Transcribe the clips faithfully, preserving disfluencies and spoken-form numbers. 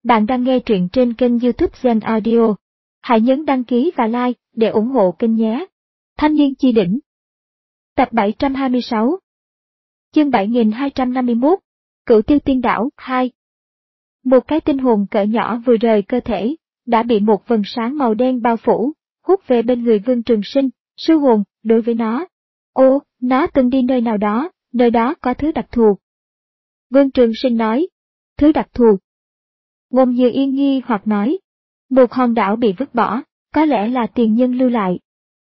Bạn đang nghe truyện trên kênh YouTube Zen Audio. Hãy nhấn đăng ký và like để ủng hộ kênh nhé. Thanh niên chi đỉnh. Tập bảy trăm hai mươi sáu. Chương bảy nghìn hai trăm năm mươi mốt. Cửu tiêu tiên đảo hai. Một cái tinh hồn cỡ nhỏ vừa rời cơ thể, đã bị một vầng sáng màu đen bao phủ, hút về bên người Vương Trường Sinh. Sư hồn, đối với nó. Ô, nó từng đi nơi nào đó, nơi đó có thứ đặc thù. Vương Trường Sinh nói. Thứ đặc thù. Ngôn Như Yên nghi hoặc nói. Một hòn đảo bị vứt bỏ, có lẽ là tiền nhân lưu lại.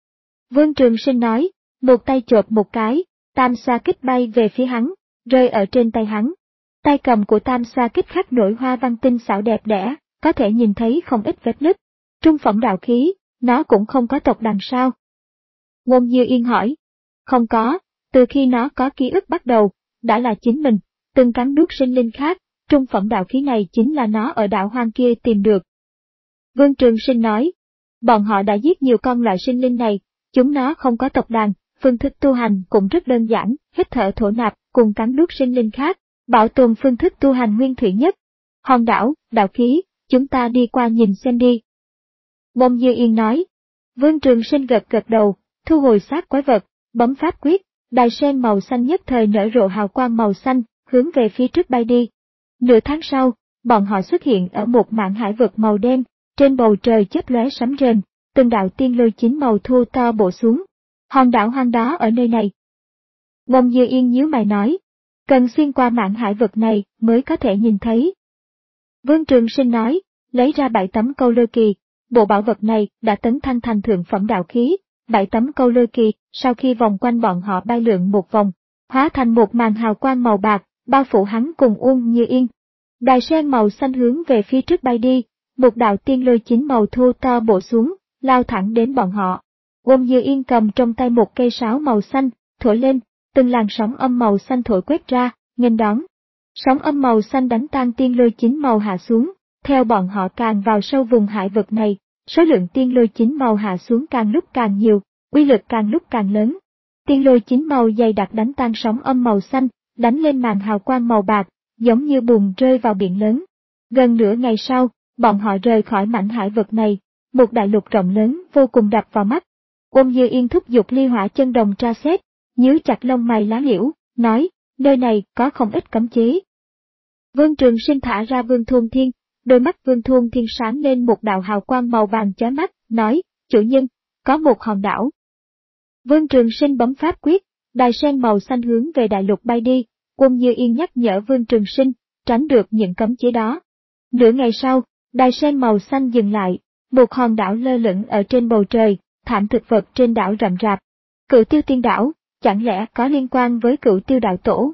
Vương Trường Sinh nói, một tay chộp một cái, tam xoa kích bay về phía hắn, rơi ở trên tay hắn. Tay cầm của tam xoa kích khắc nổi hoa văn tinh xảo đẹp đẽ, có thể nhìn thấy không ít vết nứt. Trung phẩm đạo khí, nó cũng không có tộc đằng sao? Ngôn Như Yên hỏi. Không có, từ khi nó có ký ức bắt đầu, đã là chính mình, từng cắn nuốt sinh linh khác. Trung phẩm đạo khí này chính là nó ở đảo hoang kia tìm được. Vương Trường Sinh nói, bọn họ đã giết nhiều con loại sinh linh này, chúng nó không có tộc đàn, phương thức tu hành cũng rất đơn giản, hít thở thổ nạp cùng cắn nuốt sinh linh khác, bảo tồn phương thức tu hành nguyên thủy nhất. Hòn đảo, đạo khí, chúng ta đi qua nhìn xem đi. Ngôn Như Yên nói. Vương Trường Sinh gật gật đầu, thu hồi xác quái vật, bấm pháp quyết, đài sen màu xanh nhất thời nở rộ hào quang màu xanh, hướng về phía trước bay đi. Nửa tháng sau, bọn họ xuất hiện ở một mảng hải vực màu đen, trên bầu trời chớp lóe sấm rền, từng đạo tiên lôi chín màu thu to bổ xuống. Hòn đảo hoang đó ở nơi này. Ngôn Như Yên nhíu mày nói, cần xuyên qua mảng hải vực này mới có thể nhìn thấy. Vương Trường Sinh nói, lấy ra bảy tấm câu lôi kỳ, bộ bảo vật này đã tấn thăng thành thượng phẩm đạo khí, bảy tấm câu lôi kỳ, sau khi vòng quanh bọn họ bay lượn một vòng, hóa thành một màn hào quang màu bạc, bao phủ hắn cùng Ngôn Như Yên. Đài sen màu xanh hướng về phía trước bay đi, một đạo tiên lôi chín màu thu to bổ xuống, lao thẳng đến bọn họ. Ngôn Như Yên cầm trong tay một cây sáo màu xanh, thổi lên, từng làn sóng âm màu xanh thổi quét ra, nghênh đón. Sóng âm màu xanh đánh tan tiên lôi chín màu hạ xuống, theo bọn họ càng vào sâu vùng hải vực này, số lượng tiên lôi chín màu hạ xuống càng lúc càng nhiều, uy lực càng lúc càng lớn. Tiên lôi chín màu dày đặc đánh tan sóng âm màu xanh, đánh lên màn hào quang màu bạc, giống như bùn rơi vào biển lớn. Gần nửa ngày sau, bọn họ rời khỏi mảnh hải vực này, một đại lục rộng lớn vô cùng đập vào mắt. Ngôn Như Yên thúc giục ly hỏa chân đồng tra xét, nhíu chặt lông mày lá liễu, nói, nơi này có không ít cấm chế. Vương Trường Sinh thả ra Vương Thôn Thiên, đôi mắt Vương Thôn Thiên sáng lên một đạo hào quang màu vàng chói mắt, nói, chủ nhân, có một hòn đảo. Vương Trường Sinh bấm pháp quyết, đài sen màu xanh hướng về đại lục bay đi. Ngôn Như Yên nhắc nhở Vương Trường Sinh, tránh được những cấm chế đó. Nửa ngày sau, đài sen màu xanh dừng lại, một hòn đảo lơ lửng ở trên bầu trời, thảm thực vật trên đảo rậm rạp. Cửu tiêu tiên đảo, chẳng lẽ có liên quan với cửu tiêu đạo tổ?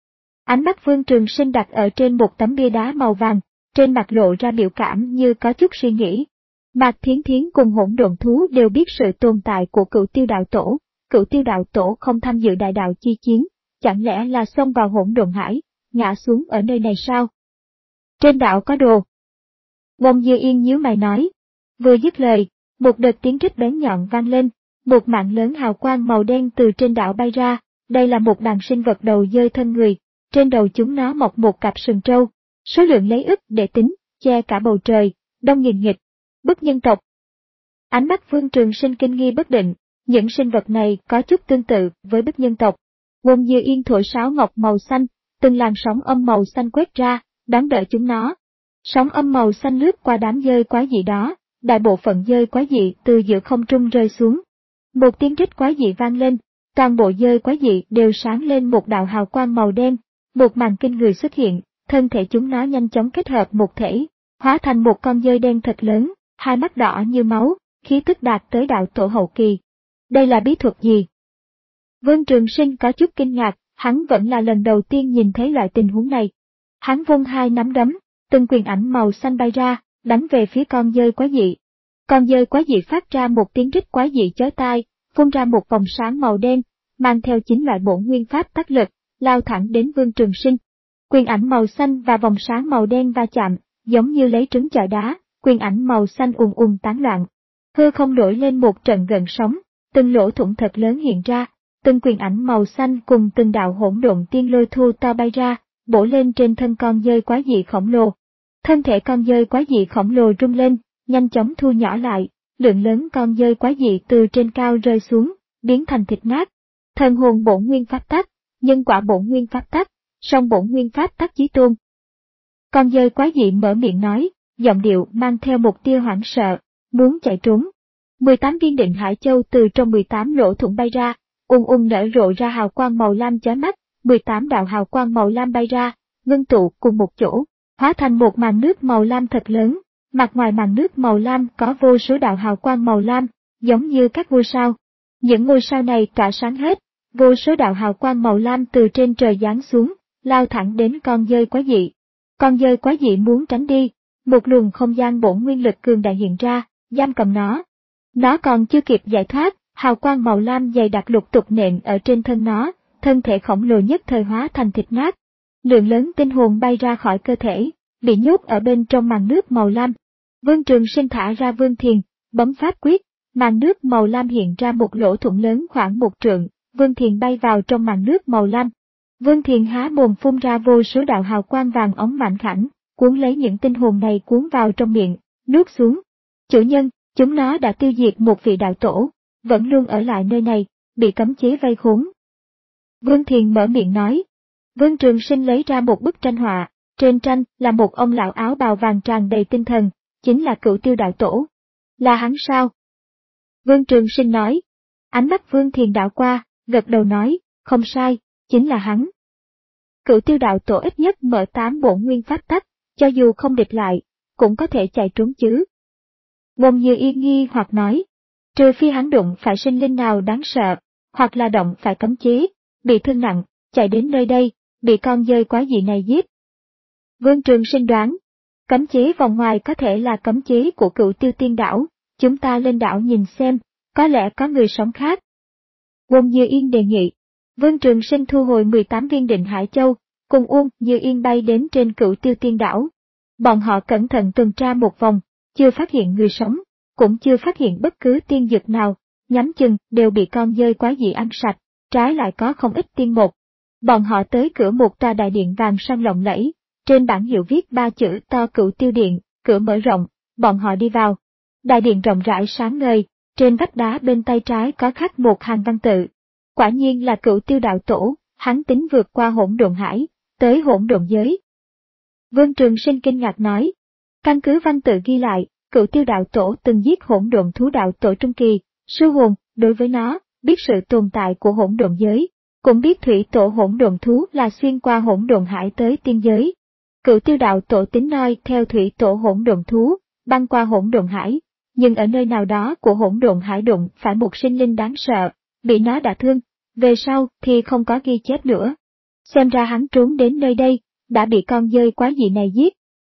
Ánh mắt Vương Trường Sinh đặt ở trên một tấm bia đá màu vàng, trên mặt lộ ra biểu cảm như có chút suy nghĩ. Mạc Thiến Thiến cùng hỗn độn thú đều biết sự tồn tại của cửu tiêu đạo tổ, cửu tiêu đạo tổ không tham dự đại đạo chi chiến. Chẳng lẽ là xông vào hỗn độn hải, ngã xuống ở nơi này sao? Trên đảo có đồ. Ngôn Như Yên nhíu mày nói. Vừa dứt lời, một đợt tiếng rít bén nhọn vang lên, một mạng lớn hào quang màu đen từ trên đảo bay ra, đây là một đàn sinh vật đầu dơi thân người, trên đầu chúng nó mọc một cặp sừng trâu, số lượng lấy ức để tính, che cả bầu trời, đông nghìn nghịch. Bức nhân tộc. Ánh mắt Vương Trường Sinh kinh nghi bất định, những sinh vật này có chút tương tự với bức nhân tộc. Ngôn Như Yên thổi sáo ngọc màu xanh, từng làn sóng âm màu xanh quét ra, đón đỡ chúng nó. Sóng âm màu xanh lướt qua đám dơi quái dị đó, đại bộ phận dơi quái dị từ giữa không trung rơi xuống. Một tiếng rít quái dị vang lên, toàn bộ dơi quái dị đều sáng lên một đạo hào quang màu đen, một màn kinh người xuất hiện, thân thể chúng nó nhanh chóng kết hợp một thể, hóa thành một con dơi đen thật lớn, hai mắt đỏ như máu, khí tức đạt tới đạo tổ hậu kỳ. Đây là bí thuật gì? Vương Trường Sinh có chút kinh ngạc, hắn vẫn là lần đầu tiên nhìn thấy loại tình huống này. Hắn vung hai nắm đấm, từng quyền ảnh màu xanh bay ra, đánh về phía con dơi quái dị. Con dơi quái dị phát ra một tiếng rít quái dị chói tai, phun ra một vòng sáng màu đen, mang theo chín loại bổn nguyên pháp tác lực, lao thẳng đến Vương Trường Sinh. Quyền ảnh màu xanh và vòng sáng màu đen va chạm, giống như lấy trứng chọi đá, quyền ảnh màu xanh ùn ùn tán loạn. Hư không nổi lên một trận gợn sóng, từng lỗ thủng thật lớn hiện ra. Từng quyền ảnh màu xanh cùng từng đạo hỗn độn tiên lôi thu to bay ra, bổ lên trên thân con dơi quái dị khổng lồ. Thân thể con dơi quái dị khổng lồ rung lên, nhanh chóng thu nhỏ lại, lượng lớn con dơi quái dị từ trên cao rơi xuống, biến thành thịt nát. Thần hồn bổn nguyên pháp tắc, nhân quả bổn nguyên pháp tắc, song bổn nguyên pháp tắc chí tôn. Con dơi quái dị mở miệng nói, giọng điệu mang theo một tia hoảng sợ, muốn chạy trốn. mười tám viên định hải châu từ trong mười tám lỗ thủng bay ra, ung ung nở rộ ra hào quang màu lam chói mắt, mười tám đạo hào quang màu lam bay ra, ngưng tụ cùng một chỗ, hóa thành một màn nước màu lam thật lớn. Mặt ngoài màn nước màu lam có vô số đạo hào quang màu lam, giống như các ngôi sao. Những ngôi sao này tỏa sáng hết, vô số đạo hào quang màu lam từ trên trời giáng xuống, lao thẳng đến con dơi quái dị. Con dơi quái dị muốn tránh đi, một luồng không gian bổn nguyên lực cường đại hiện ra, giam cầm nó. Nó còn chưa kịp giải thoát, hào quang màu lam dày đặc lục tục nện ở trên thân nó, thân thể khổng lồ nhất thời hóa thành thịt nát. Lượng lớn tinh hồn bay ra khỏi cơ thể, bị nhốt ở bên trong màn nước màu lam. Vương Trường Sinh thả ra Vương Thiền, bấm pháp quyết, màn nước màu lam hiện ra một lỗ thủng lớn khoảng một trượng, Vương Thiền bay vào trong màn nước màu lam. Vương Thiền há mồm phun ra vô số đạo hào quang vàng óng mảnh khảnh, cuốn lấy những tinh hồn này cuốn vào trong miệng, nuốt xuống. Chủ nhân, chúng nó đã tiêu diệt một vị đạo tổ, vẫn luôn ở lại nơi này, bị cấm chế vây khốn. Vương Thiền mở miệng nói. Vương Trường Sinh lấy ra một bức tranh họa, trên tranh là một ông lão áo bào vàng tràn đầy tinh thần, chính là Cửu Tiêu đạo tổ. Là hắn sao? Vương Trường Sinh nói. Ánh mắt Vương Thiền đảo qua, gật đầu nói, không sai, chính là hắn. Cửu Tiêu đạo tổ ít nhất mở tám bổn nguyên pháp tắc, cho dù không địch lại, cũng có thể chạy trốn chứ. Ngôn Như Yên nghi hoặc nói, trừ phi hắn đụng phải sinh linh nào đáng sợ, hoặc là động phải cấm chế, bị thương nặng, chạy đến nơi đây, bị con dơi quái dị này giết. Vương Trường Sinh đoán, cấm chế vòng ngoài có thể là cấm chế của Cửu Tiêu Tiên đảo, chúng ta lên đảo nhìn xem, có lẽ có người sống khác. Uông Như Yên đề nghị. Vương Trường Sinh thu hồi mười tám viên định hải châu, cùng Uông Như Yên bay đến trên Cửu Tiêu Tiên đảo. Bọn họ cẩn thận tuần tra một vòng, chưa phát hiện người sống, cũng chưa phát hiện bất cứ tiên dược nào, nhắm chừng đều bị con dơi quái dị ăn sạch, trái lại có không ít tiên một. Bọn họ tới cửa một tòa đại điện vàng sang lộng lẫy, trên bảng hiệu viết ba chữ to Cửu Tiêu Điện, cửa mở rộng, bọn họ đi vào. Đại điện rộng rãi sáng ngời, trên vách đá bên tay trái có khắc một hàng văn tự. Quả nhiên là Cửu Tiêu đạo tổ, hắn tính vượt qua hỗn độn hải, tới hỗn độn giới. Vương Trường Sinh kinh ngạc nói, căn cứ văn tự ghi lại, Cửu Tiêu đạo tổ từng giết hỗn độn thú đạo tổ trung kỳ, sư hồn, đối với nó, biết sự tồn tại của hỗn độn giới, cũng biết thủy tổ hỗn độn thú là xuyên qua hỗn độn hải tới tiên giới. Cửu Tiêu đạo tổ tính noi theo thủy tổ hỗn độn thú, băng qua hỗn độn hải, nhưng ở nơi nào đó của hỗn độn hải đụng phải một sinh linh đáng sợ, bị nó đả thương, về sau thì không có ghi chép nữa. Xem ra hắn trốn đến nơi đây, đã bị con dơi quái dị này giết.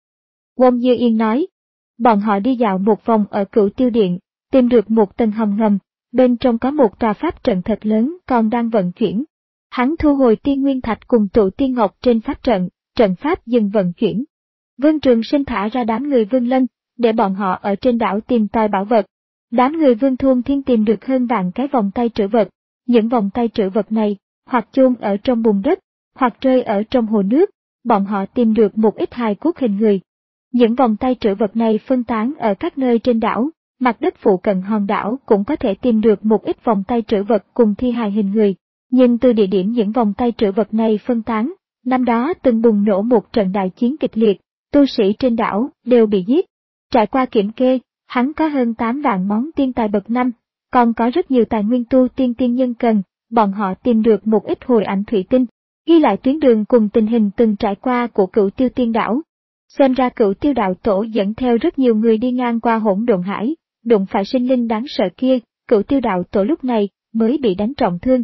Uông Như Yên nói, bọn họ đi dạo một vòng ở Cửu Tiêu Điện, tìm được một tầng hầm ngầm, bên trong có một tòa pháp trận thật lớn còn đang vận chuyển. Hắn thu hồi tiên nguyên thạch cùng tụ tiên ngọc trên pháp trận, trận pháp dừng vận chuyển. Vương Trường Sinh thả ra đám người Vương Lân, để bọn họ ở trên đảo tìm tòi bảo vật. Đám người Vương Thôn Thiên tìm được hơn vạn cái vòng tay trữ vật. Những vòng tay trữ vật này, hoặc chôn ở trong bùn đất, hoặc rơi ở trong hồ nước, bọn họ tìm được một ít hài cốt hình người. Những vòng tay trữ vật này phân tán ở các nơi trên đảo, mặt đất phụ cận hòn đảo cũng có thể tìm được một ít vòng tay trữ vật cùng thi hài hình người. Nhưng từ địa điểm những vòng tay trữ vật này phân tán, năm đó từng bùng nổ một trận đại chiến kịch liệt, tu sĩ trên đảo đều bị giết. Trải qua kiểm kê, hắn có hơn tám vạn món tiên tài bậc năm, còn có rất nhiều tài nguyên tu tiên tiên nhân cần, bọn họ tìm được một ít hồi ảnh thủy tinh, ghi lại tuyến đường cùng tình hình từng trải qua của Cửu Tiêu Tiên đảo. Xem ra Cửu Tiêu đạo tổ dẫn theo rất nhiều người đi ngang qua hỗn độn hải, đụng phải sinh linh đáng sợ kia, Cửu Tiêu đạo tổ lúc này mới bị đánh trọng thương.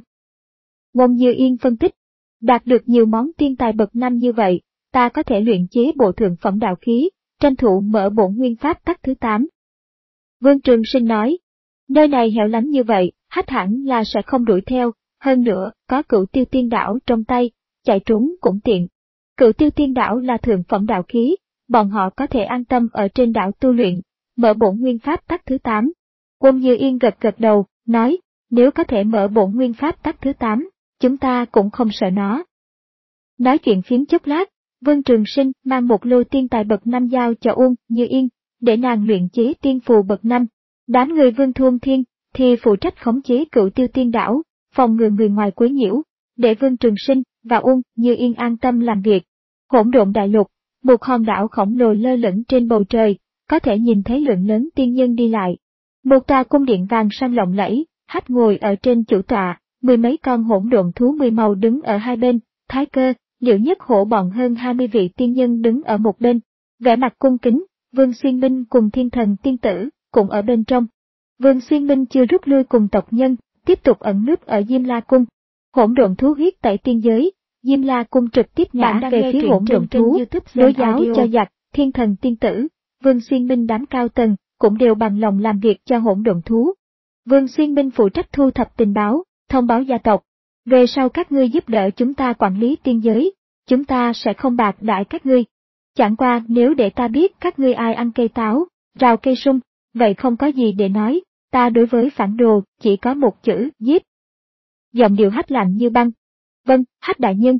Ngôn Như Yên phân tích, đạt được nhiều món tiên tài bậc năm như vậy, ta có thể luyện chế bộ thượng phẩm đạo khí, tranh thủ mở bổn nguyên pháp tắc thứ tám. Vương Trường Sinh nói, nơi này hẻo lánh như vậy, hách hẳn là sẽ không đuổi theo, hơn nữa, có Cửu Tiêu Tiên đảo trong tay, chạy trốn cũng tiện. Cửu Tiêu Tiên đảo là thượng phẩm đạo khí, bọn họ có thể an tâm ở trên đảo tu luyện, mở bổn nguyên pháp tắc thứ tám. Uông Như Yên gật gật đầu, nói, nếu có thể mở bổn nguyên pháp tắc thứ tám, chúng ta cũng không sợ nó. Nói chuyện phiếm chốc lát, Vương Trường Sinh mang một lô tiên tài bậc năm giao cho Uông Như Yên, để nàng luyện chế tiên phù bậc năm. Đám người Vương Thuôn Thiên thì phụ trách khống chế Cửu Tiêu Tiên Đảo, phòng ngừa người ngoài quấy nhiễu, để Vương Trường Sinh và Uông Như Yên an tâm làm việc. Hỗn Độn Đại Lục, một hòn đảo khổng lồ lơ lửng trên bầu trời, có thể nhìn thấy lượng lớn tiên nhân đi lại. Một tòa cung điện vàng sang lộng lẫy, Hách ngồi ở trên chủ tọa, mười mấy con hỗn độn thú mười màu đứng ở hai bên, Thái Cơ, Liễu Nhất Hổ bọn hơn hai mươi vị tiên nhân đứng ở một bên. Vẻ mặt cung kính, Vương Xuyên Minh cùng Thiên Thần Tiên Tử cũng ở bên trong. Vương Xuyên Minh chưa rút lui cùng tộc nhân, tiếp tục ẩn núp ở Diêm La Cung. Hỗn độn thú huyết tẩy tiên giới, Diêm La Cung trực tiếp ngã về phía hỗn độn thú, đối giáo cho giặc, Thiên Thần Tiên Tử, Vương Xuyên Minh đám cao tầng cũng đều bằng lòng làm việc cho hỗn độn thú. Vương Xuyên Minh phụ trách thu thập tình báo, thông báo gia tộc. Về sau các ngươi giúp đỡ chúng ta quản lý tiên giới, chúng ta sẽ không bạc đãi các ngươi. Chẳng qua nếu để ta biết các ngươi ai ăn cây táo, rào cây sung, vậy không có gì để nói, ta đối với phản đồ chỉ có một chữ, giết. Giọng điệu Hách lạnh như băng. Vâng, Hách đại nhân.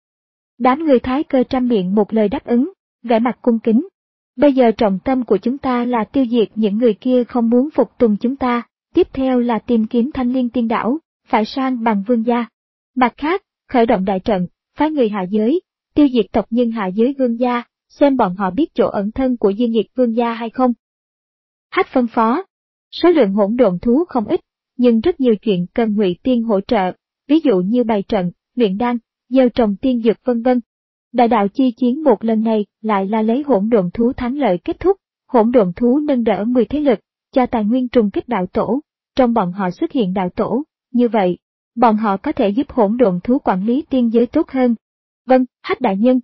Đám người Thái Cơ trăm miệng một lời đáp ứng, vẻ mặt cung kính. Bây giờ trọng tâm của chúng ta là tiêu diệt những người kia không muốn phục tùng chúng ta, tiếp theo là tìm kiếm Thanh Liên Tiên Đảo, phải sang bằng vương gia. Mặt khác, khởi động đại trận, phái người hạ giới, tiêu diệt tộc nhân hạ giới vương gia, xem bọn họ biết chỗ ẩn thân của Dương Nghiệt vương gia hay không. Hách phân phó. Số lượng hỗn độn thú không ít, nhưng rất nhiều chuyện cần Ngụy Tiên hỗ trợ, ví dụ như bày trận, luyện đan, gieo trồng tiên dược vân vân. Đại đạo chi chiến một lần này lại là lấy hỗn độn thú thắng lợi kết thúc, hỗn độn thú nâng đỡ mười thế lực, cho tài nguyên trùng kích đạo tổ, trong bọn họ xuất hiện đạo tổ, như vậy, bọn họ có thể giúp hỗn độn thú quản lý tiên giới tốt hơn. Vâng, Hách đại nhân.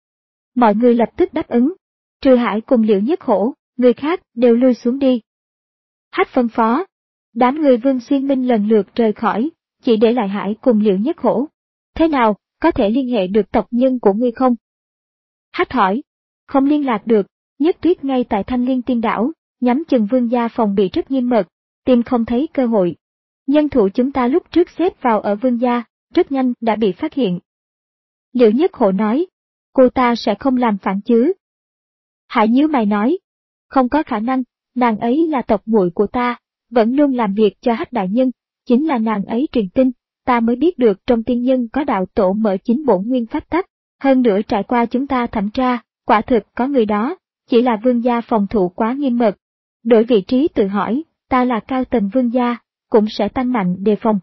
Mọi người lập tức đáp ứng, trừ Hải cùng Liễu Nhất Hổ, người khác đều lui xuống đi. Hách phân phó, đám người Vương Xuyên Minh lần lượt rời khỏi, chỉ để lại Hải cùng Liễu Nhất Hổ. Thế nào, có thể liên hệ được tộc nhân của ngươi không? Hách hỏi, không liên lạc được, Nhất Tuyết ngay tại Thanh Liên Tiên Đảo, nhắm chừng vương gia phòng bị rất nghiêm mật, tìm không thấy cơ hội. Nhân thủ chúng ta lúc trước xếp vào ở vương gia, rất nhanh đã bị phát hiện. Liễu Nhất Hổ nói, cô ta sẽ không làm phản chứ? Hải nhíu mày nói, không có khả năng, nàng ấy là tộc muội của ta, vẫn luôn làm việc cho Hách đại nhân, chính là nàng ấy truyền tin, ta mới biết được trong tiên nhân có đạo tổ mở chính bổn nguyên pháp tắc, hơn nữa trải qua chúng ta thẩm tra, quả thực có người đó, chỉ là vương gia phòng thủ quá nghiêm mật. Đổi vị trí tự hỏi, ta là cao tầng vương gia, cũng sẽ tăng mạnh đề phòng.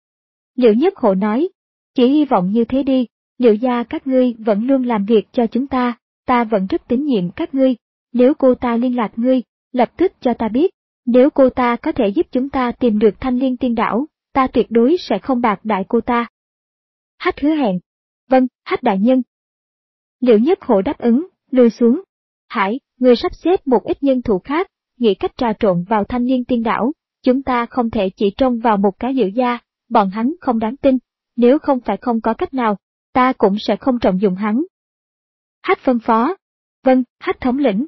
Liễu Nhất Hổ nói, chỉ hy vọng như thế đi, Liễu gia các ngươi vẫn luôn làm việc cho chúng ta, ta vẫn rất tín nhiệm các ngươi, nếu cô ta liên lạc ngươi, lập tức cho ta biết, nếu cô ta có thể giúp chúng ta tìm được Thanh Liên Tiên Đảo, ta tuyệt đối sẽ không bạc đại cô ta. Hách hứa hẹn. Vâng, Hách đại nhân. Liễu Nhất Hổ đáp ứng, lùi xuống. Hải, người sắp xếp một ít nhân thủ khác, nghĩ cách trà trộn vào Thanh Liên Tiên Đảo, chúng ta không thể chỉ trông vào một cái Liễu gia, bọn hắn không đáng tin, nếu không phải không có cách nào, ta cũng sẽ không trọng dụng hắn. Hách phân phó. Vâng, Hách thống lĩnh.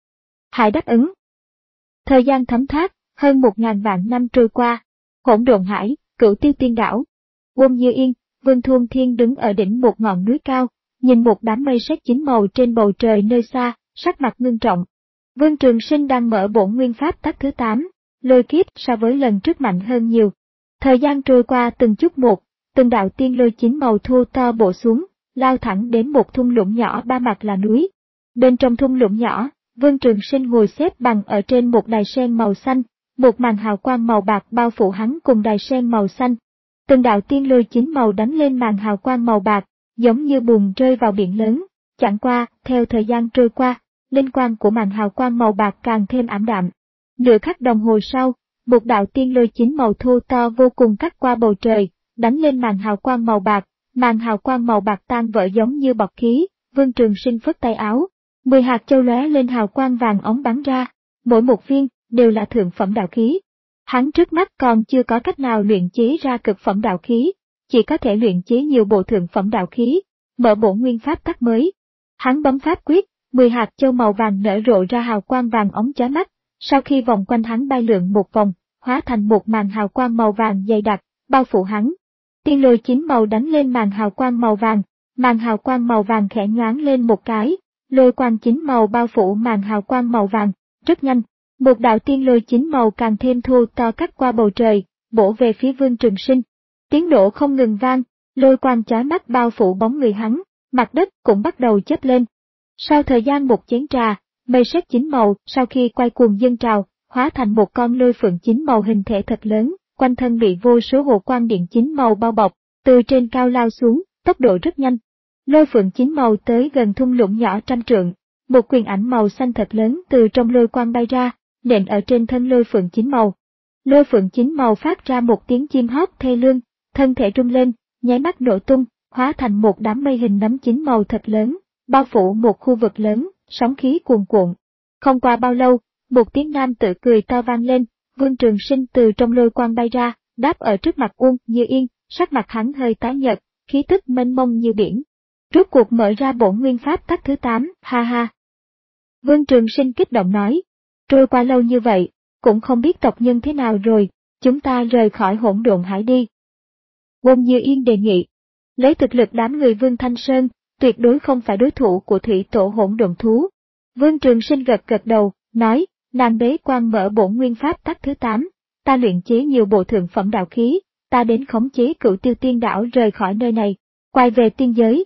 Hải đáp ứng. Thời gian thấm thoát, hơn một ngàn vạn năm trôi qua. Hỗn Độn Hải, Cửu Tiêu Tiên Đảo. Uông Như Yên, Vương Thuôn Thiên đứng ở đỉnh một ngọn núi cao, nhìn một đám mây sét chín màu trên bầu trời nơi xa, sắc mặt ngưng trọng. Vương Trường Sinh đang mở bổn nguyên pháp tắc thứ tám, lôi kiếp so với lần trước mạnh hơn nhiều. Thời gian trôi qua từng chút một, từng đạo tiên lôi chín màu thô to bổ xuống, lao thẳng đến một thung lũng nhỏ ba mặt là núi. Bên trong thung lũng nhỏ, Vương Trường Sinh ngồi xếp bằng ở trên một đài sen màu xanh, một màn hào quang màu bạc bao phủ hắn cùng đài sen màu xanh. Từng đạo tiên lôi chín màu đánh lên màn hào quang màu bạc, giống như bùn rơi vào biển lớn. Chẳng qua, theo thời gian trôi qua, linh quang của màn hào quang màu bạc càng thêm ảm đạm. Nửa khắc đồng hồ sau, một đạo tiên lôi chín màu thô to vô cùng cắt qua bầu trời, đánh lên màn hào quang màu bạc, màn hào quang màu bạc tan vỡ giống như bọt khí. Vương Trường Sinh phất tay áo, mười hạt châu lóe lên hào quang vàng óng bắn ra, mỗi một viên đều là thượng phẩm đạo khí. Hắn trước mắt còn chưa có cách nào luyện chế ra cực phẩm đạo khí, chỉ có thể luyện chế nhiều bộ thượng phẩm đạo khí, mở bổn nguyên pháp tắc mới. Hắn bấm pháp quyết, mười hạt châu màu vàng nở rộ ra hào quang vàng óng chói mắt, sau khi vòng quanh hắn bay lượn một vòng, hóa thành một màn hào quang màu vàng dày đặc, bao phủ hắn. Tiên lôi chín màu đánh lên màn hào quang màu vàng, màn hào quang màu vàng khẽ nhoáng lên một cái, lôi quang chín màu bao phủ màn hào quang màu vàng, rất nhanh, một đạo tiên lôi chín màu càng thêm thô to cắt qua bầu trời, bổ về phía Vương Trường Sinh. Tiếng nổ không ngừng vang, lôi quang chói mắt bao phủ bóng người hắn, mặt đất cũng bắt đầu chớp lên. Sau thời gian một chén trà, mây sét chín màu sau khi quay cuồng dâng trào, hóa thành một con lôi phượng chín màu hình thể thật lớn, quanh thân bị vô số hồ quang điện chín màu bao bọc, từ trên cao lao xuống, tốc độ rất nhanh. Lôi phượng chín màu tới gần thung lũng nhỏ trăm trượng, một quyền ảnh màu xanh thật lớn từ trong lôi quang bay ra, nện ở trên thân lôi phượng chín màu. Lôi phượng chín màu phát ra một tiếng chim hót thê lương, thân thể rung lên, nháy mắt nổ tung, hóa thành một đám mây hình nấm chín màu thật lớn, bao phủ một khu vực lớn, sóng khí cuồn cuộn. Không qua bao lâu, một tiếng nam tử cười to vang lên, Vương Trường Sinh từ trong lôi quang bay ra, đáp ở trước mặt Uông Như Yên, sắc mặt hắn hơi tái nhợt, khí tức mênh mông như biển. Rốt cuộc mở ra bổn nguyên pháp tắc thứ tám, ha ha. Vương Trường Sinh kích động nói, trôi qua lâu như vậy, cũng không biết tộc nhân thế nào rồi, chúng ta rời khỏi hỗn độn hải đi. Uông Như Yên đề nghị, lấy thực lực đám người Vương Thanh Sơn, tuyệt đối không phải đối thủ của thủy tổ hỗn độn thú. Vương Trường Sinh gật gật đầu, nói, nàng bế quan mở bổn nguyên pháp tắc thứ tám, ta luyện chế nhiều bộ thượng phẩm đạo khí, ta đến khống chế Cửu Tiêu Tiên Đảo rời khỏi nơi này, quay về tiên giới.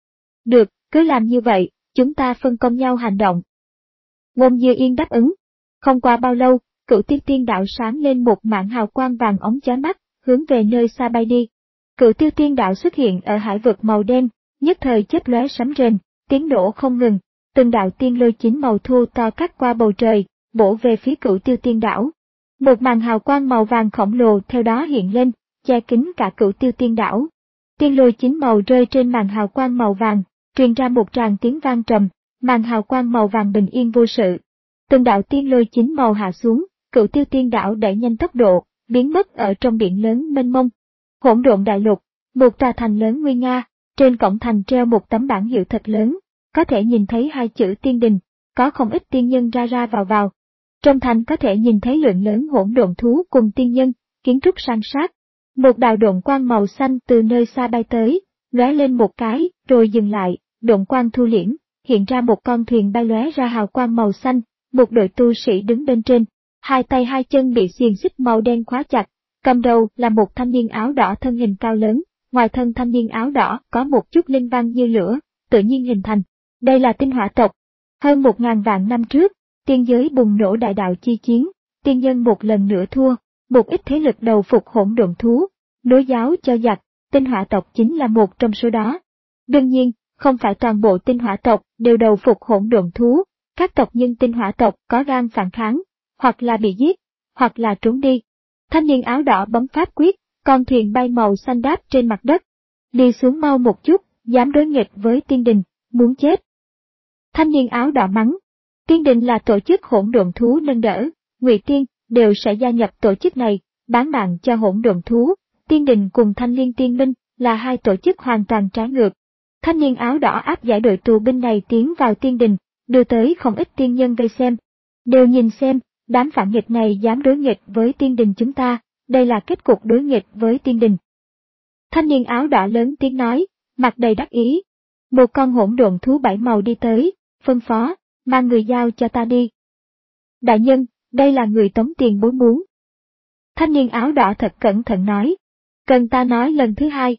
Được, cứ làm như vậy, chúng ta phân công nhau hành động. Uông Như Yên đáp ứng. Không qua bao lâu, Cửu Tiêu Tiên Đảo sáng lên một mảng hào quang vàng óng chói mắt, hướng về nơi xa bay đi. Cửu Tiêu Tiên Đảo xuất hiện ở hải vực màu đen, nhất thời chớp lóe sấm rền, tiếng nổ không ngừng, từng đạo tiên lôi chín màu thô to cắt qua bầu trời, bổ về phía Cửu Tiêu Tiên Đảo. Một màn hào quang màu vàng khổng lồ theo đó hiện lên, che kín cả Cửu Tiêu Tiên Đảo. Tiên lôi chín màu rơi trên màn hào quang màu vàng, truyền ra một tràng tiếng vang trầm, màn hào quang màu vàng bình yên vô sự. Từng đạo tiên lôi chín màu hạ xuống, Cửu Tiêu Tiên Đảo đẩy nhanh tốc độ, biến mất ở trong biển lớn mênh mông. Hỗn độn đại lục, một tòa thành lớn nguy nga, trên cổng thành treo một tấm bảng hiệu thật lớn, có thể nhìn thấy hai chữ Tiên Đình, có không ít tiên nhân ra ra vào vào. Trong thành có thể nhìn thấy lượng lớn hỗn độn thú cùng tiên nhân, kiến trúc san sát. Một đạo độn quang màu xanh từ nơi xa bay tới, lóe lên một cái, rồi dừng lại, độn quang thu liễm, hiện ra một con thuyền bay lóe ra hào quang màu xanh, một đội tu sĩ đứng bên trên, hai tay hai chân bị xiềng xích màu đen khóa chặt, cầm đầu là một thanh niên áo đỏ thân hình cao lớn, ngoài thân thanh niên áo đỏ có một chút linh văn như lửa, tự nhiên hình thành. Đây là tinh hỏa tộc. Hơn một ngàn vạn năm trước, tiên giới bùng nổ đại đạo chi chiến, tiên nhân một lần nữa thua, một ít thế lực đầu phục hỗn độn thú, nối giáo cho giặc, tinh hỏa tộc chính là một trong số đó. Đương nhiên, không phải toàn bộ tinh hỏa tộc đều đầu phục hỗn độn thú, các tộc nhân tinh hỏa tộc có gan phản kháng, hoặc là bị giết, hoặc là trốn đi. Thanh niên áo đỏ bấm pháp quyết, con thuyền bay màu xanh đáp trên mặt đất. Đi xuống mau một chút, dám đối nghịch với tiên đình, muốn chết. Thanh niên áo đỏ mắng. Tiên đình là tổ chức hỗn độn thú nâng đỡ, Ngụy Tiên đều sẽ gia nhập tổ chức này, bán mạng cho hỗn độn thú. Tiên đình cùng Thanh Liên Tiên Minh là hai tổ chức hoàn toàn trái ngược. Thanh niên áo đỏ áp giải đội tù binh này tiến vào tiên đình, đưa tới không ít tiên nhân vây xem. Đều nhìn xem, đám phản nghịch này dám đối nghịch với tiên đình chúng ta, đây là kết cục đối nghịch với tiên đình. Thanh niên áo đỏ lớn tiếng nói, mặt đầy đắc ý. Một con hỗn độn thú bảy màu đi tới, phân phó, mang người giao cho ta đi. Đại nhân, đây là người tống tiền bối muốn. Thanh niên áo đỏ thật cẩn thận nói, cần ta nói lần thứ hai.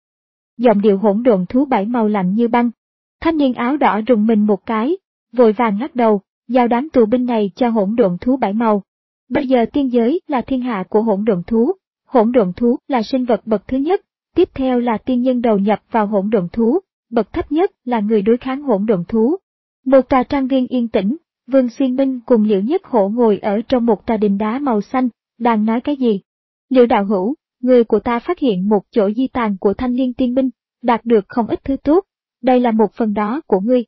Giọng điệu hỗn độn thú bảy màu lạnh như băng. Thanh niên áo đỏ rùng mình một cái, vội vàng ngắt đầu, giao đám tù binh này cho hỗn độn thú bảy màu. Bây giờ tiên giới là thiên hạ của hỗn độn thú, hỗn độn thú là sinh vật bậc thứ nhất, tiếp theo là tiên nhân đầu nhập vào hỗn độn thú, bậc thấp nhất là người đối kháng hỗn độn thú. Một tòa trang viên yên tĩnh, Vương Xuyên Minh cùng Liễu Nhất Hổ ngồi ở trong một tòa đình đá màu xanh, đang nói cái gì? Liễu đạo hữu, người của ta phát hiện một chỗ di tàn của Thanh Liên Tiên Minh, đạt được không ít thứ tốt, đây là một phần đó của ngươi.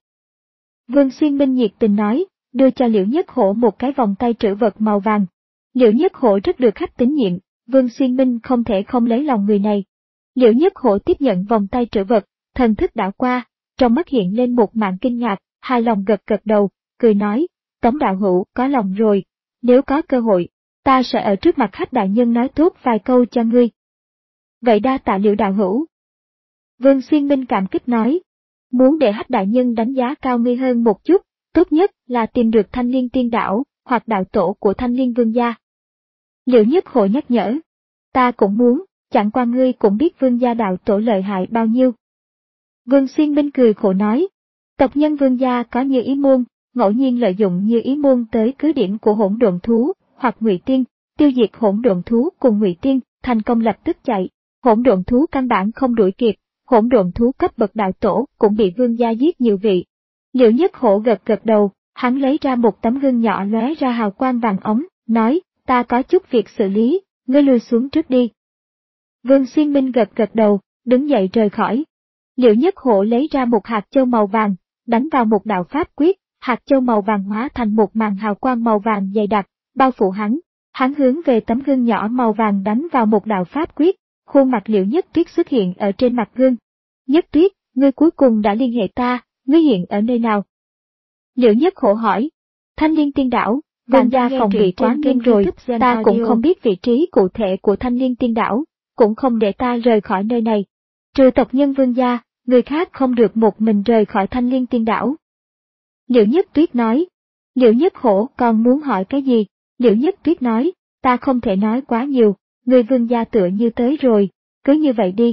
Vương Xuyên Minh nhiệt tình nói, đưa cho Liễu Nhất Hổ một cái vòng tay trữ vật màu vàng. Liễu Nhất Hổ rất được khách tín nhiệm, Vương Xuyên Minh không thể không lấy lòng người này. Liễu Nhất Hổ tiếp nhận vòng tay trữ vật, thần thức đảo qua, trong mắt hiện lên một màn kinh ngạc, hài lòng gật gật đầu, cười nói, Tống đạo hữu có lòng rồi, nếu có cơ hội, ta sẽ ở trước mặt khách đại nhân nói tốt vài câu cho ngươi. Vậy đa tạ Liễu đạo hữu. Vương Xuyên Minh cảm kích nói, muốn để Hách đại nhân đánh giá cao ngươi hơn một chút, tốt nhất là tìm được Thanh Liên Tiên Đảo, hoặc đạo tổ của Thanh Liên Vương gia. Liễu Nhất Hổ nhắc nhở, ta cũng muốn, chẳng qua ngươi cũng biết Vương gia đạo tổ lợi hại bao nhiêu. Vương Xuyên Minh cười khổ nói, tộc nhân Vương gia có Như Ý môn, ngẫu nhiên lợi dụng Như Ý môn tới cứ điểm của hỗn độn thú, hoặc Ngụy Tiên, tiêu diệt hỗn độn thú cùng Ngụy Tiên, thành công lập tức chạy, hỗn độn thú căn bản không đuổi kịp, hỗn độn thú cấp bậc đạo tổ cũng bị Vương gia giết nhiều vị. Liễu Nhất Hổ gật gật đầu, hắn lấy ra một tấm gương nhỏ lóe ra hào quang vàng ống, nói, ta có chút việc xử lý, ngươi lui xuống trước đi. Vương Xuyên Minh gật gật đầu, đứng dậy rời khỏi. Liễu Nhất Hổ lấy ra một hạt châu màu vàng, đánh vào một đạo pháp quyết, hạt châu màu vàng hóa thành một màn hào quang màu vàng dày đặc, bao phủ hắn. Hắn hướng về tấm gương nhỏ màu vàng đánh vào một đạo pháp quyết, khuôn mặt Liễu Nhất Tuyết xuất hiện ở trên mặt gương. Nhất Tuyết, ngươi cuối cùng đã liên hệ ta, ngươi hiện ở nơi nào? Liễu Nhất Hổ hỏi. Thanh Liên Tiên Đảo, Vương gia phòng bị quá nghiêm rồi, ta cũng không biết vị trí cụ thể của Thanh Liên Tiên Đảo, cũng không để ta rời khỏi nơi này. Trừ tộc nhân Vương gia, người khác không được một mình rời khỏi Thanh Liên Tiên Đảo. Liễu Nhất Tuyết nói. Liễu Nhất Hổ còn muốn hỏi cái gì? Liễu Nhất Tuyết nói, ta không thể nói quá nhiều, người Vương gia tựa như tới rồi, cứ như vậy đi.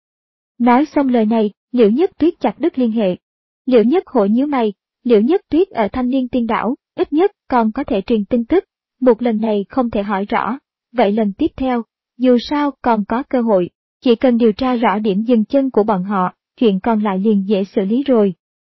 Nói xong lời này, Liễu Nhất Tuyết chặt đứt liên hệ. Liễu Nhất Hổ nhíu mày, Liễu Nhất Tuyết ở Thanh Liên Tiên Đảo, ít nhất còn có thể truyền tin tức, một lần này không thể hỏi rõ, vậy lần tiếp theo, dù sao còn có cơ hội, chỉ cần điều tra rõ điểm dừng chân của bọn họ, chuyện còn lại liền dễ xử lý rồi.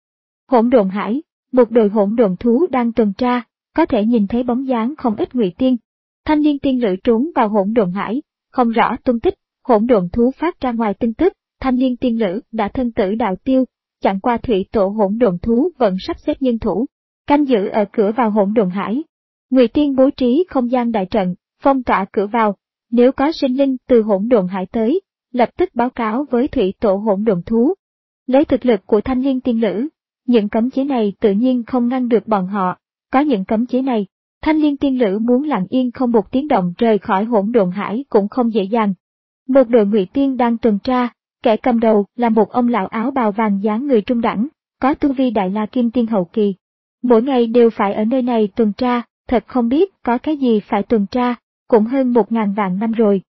Hỗn Độn Hải, một đội hỗn độn thú đang tuần tra, có thể nhìn thấy bóng dáng không ít Ngụy Tiên. Thanh Liên Tiên Lữ trốn vào Hỗn Độn Hải, không rõ tung tích, hỗn độn thú phát ra ngoài tin tức, Thanh Liên Tiên Lữ đã thân tử đạo tiêu, chẳng qua thủy tổ hỗn độn thú vẫn sắp xếp nhân thủ, canh giữ ở cửa vào Hỗn Độn Hải. Ngụy Tiên bố trí không gian đại trận, phong tỏa cửa vào, nếu có sinh linh từ Hỗn Độn Hải tới, lập tức báo cáo với thủy tổ hỗn độn thú. Lấy thực lực của Thanh Liên Tiên Lữ, những cấm chế này tự nhiên không ngăn được bọn họ, có những cấm chế này, Thanh Liên Tiên Lữ muốn lặng yên không một tiếng động rời khỏi Hỗn Độn Hải cũng không dễ dàng. Một đội Ngụy Tiên đang tuần tra, kẻ cầm đầu là một ông lão áo bào vàng dáng người trung đẳng, có tu vi Đại La Kim Tiên hậu kỳ. Mỗi ngày đều phải ở nơi này tuần tra, thật không biết có cái gì phải tuần tra, cũng hơn một ngàn vạn năm rồi.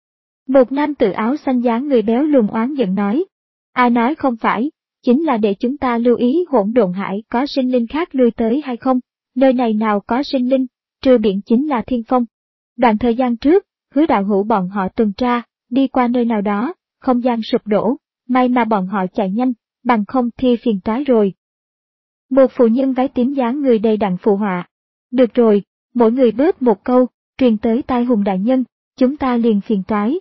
Một nam tử áo xanh dáng người béo lùn oán giận nói, ai nói không phải, chính là để chúng ta lưu ý Hỗn Độn Hải có sinh linh khác lui tới hay không, nơi này nào có sinh linh, trừ biển chính là thiên phong. Đoạn thời gian trước, Hứa đạo hữu bọn họ tuần tra, đi qua nơi nào đó, không gian sụp đổ, may mà bọn họ chạy nhanh, bằng không thì phiền toái rồi. Một phụ nhân váy tím dáng người đầy đặn phụ họa. Được rồi, mỗi người bớt một câu, truyền tới tai Hùng đại nhân, chúng ta liền phiền toái.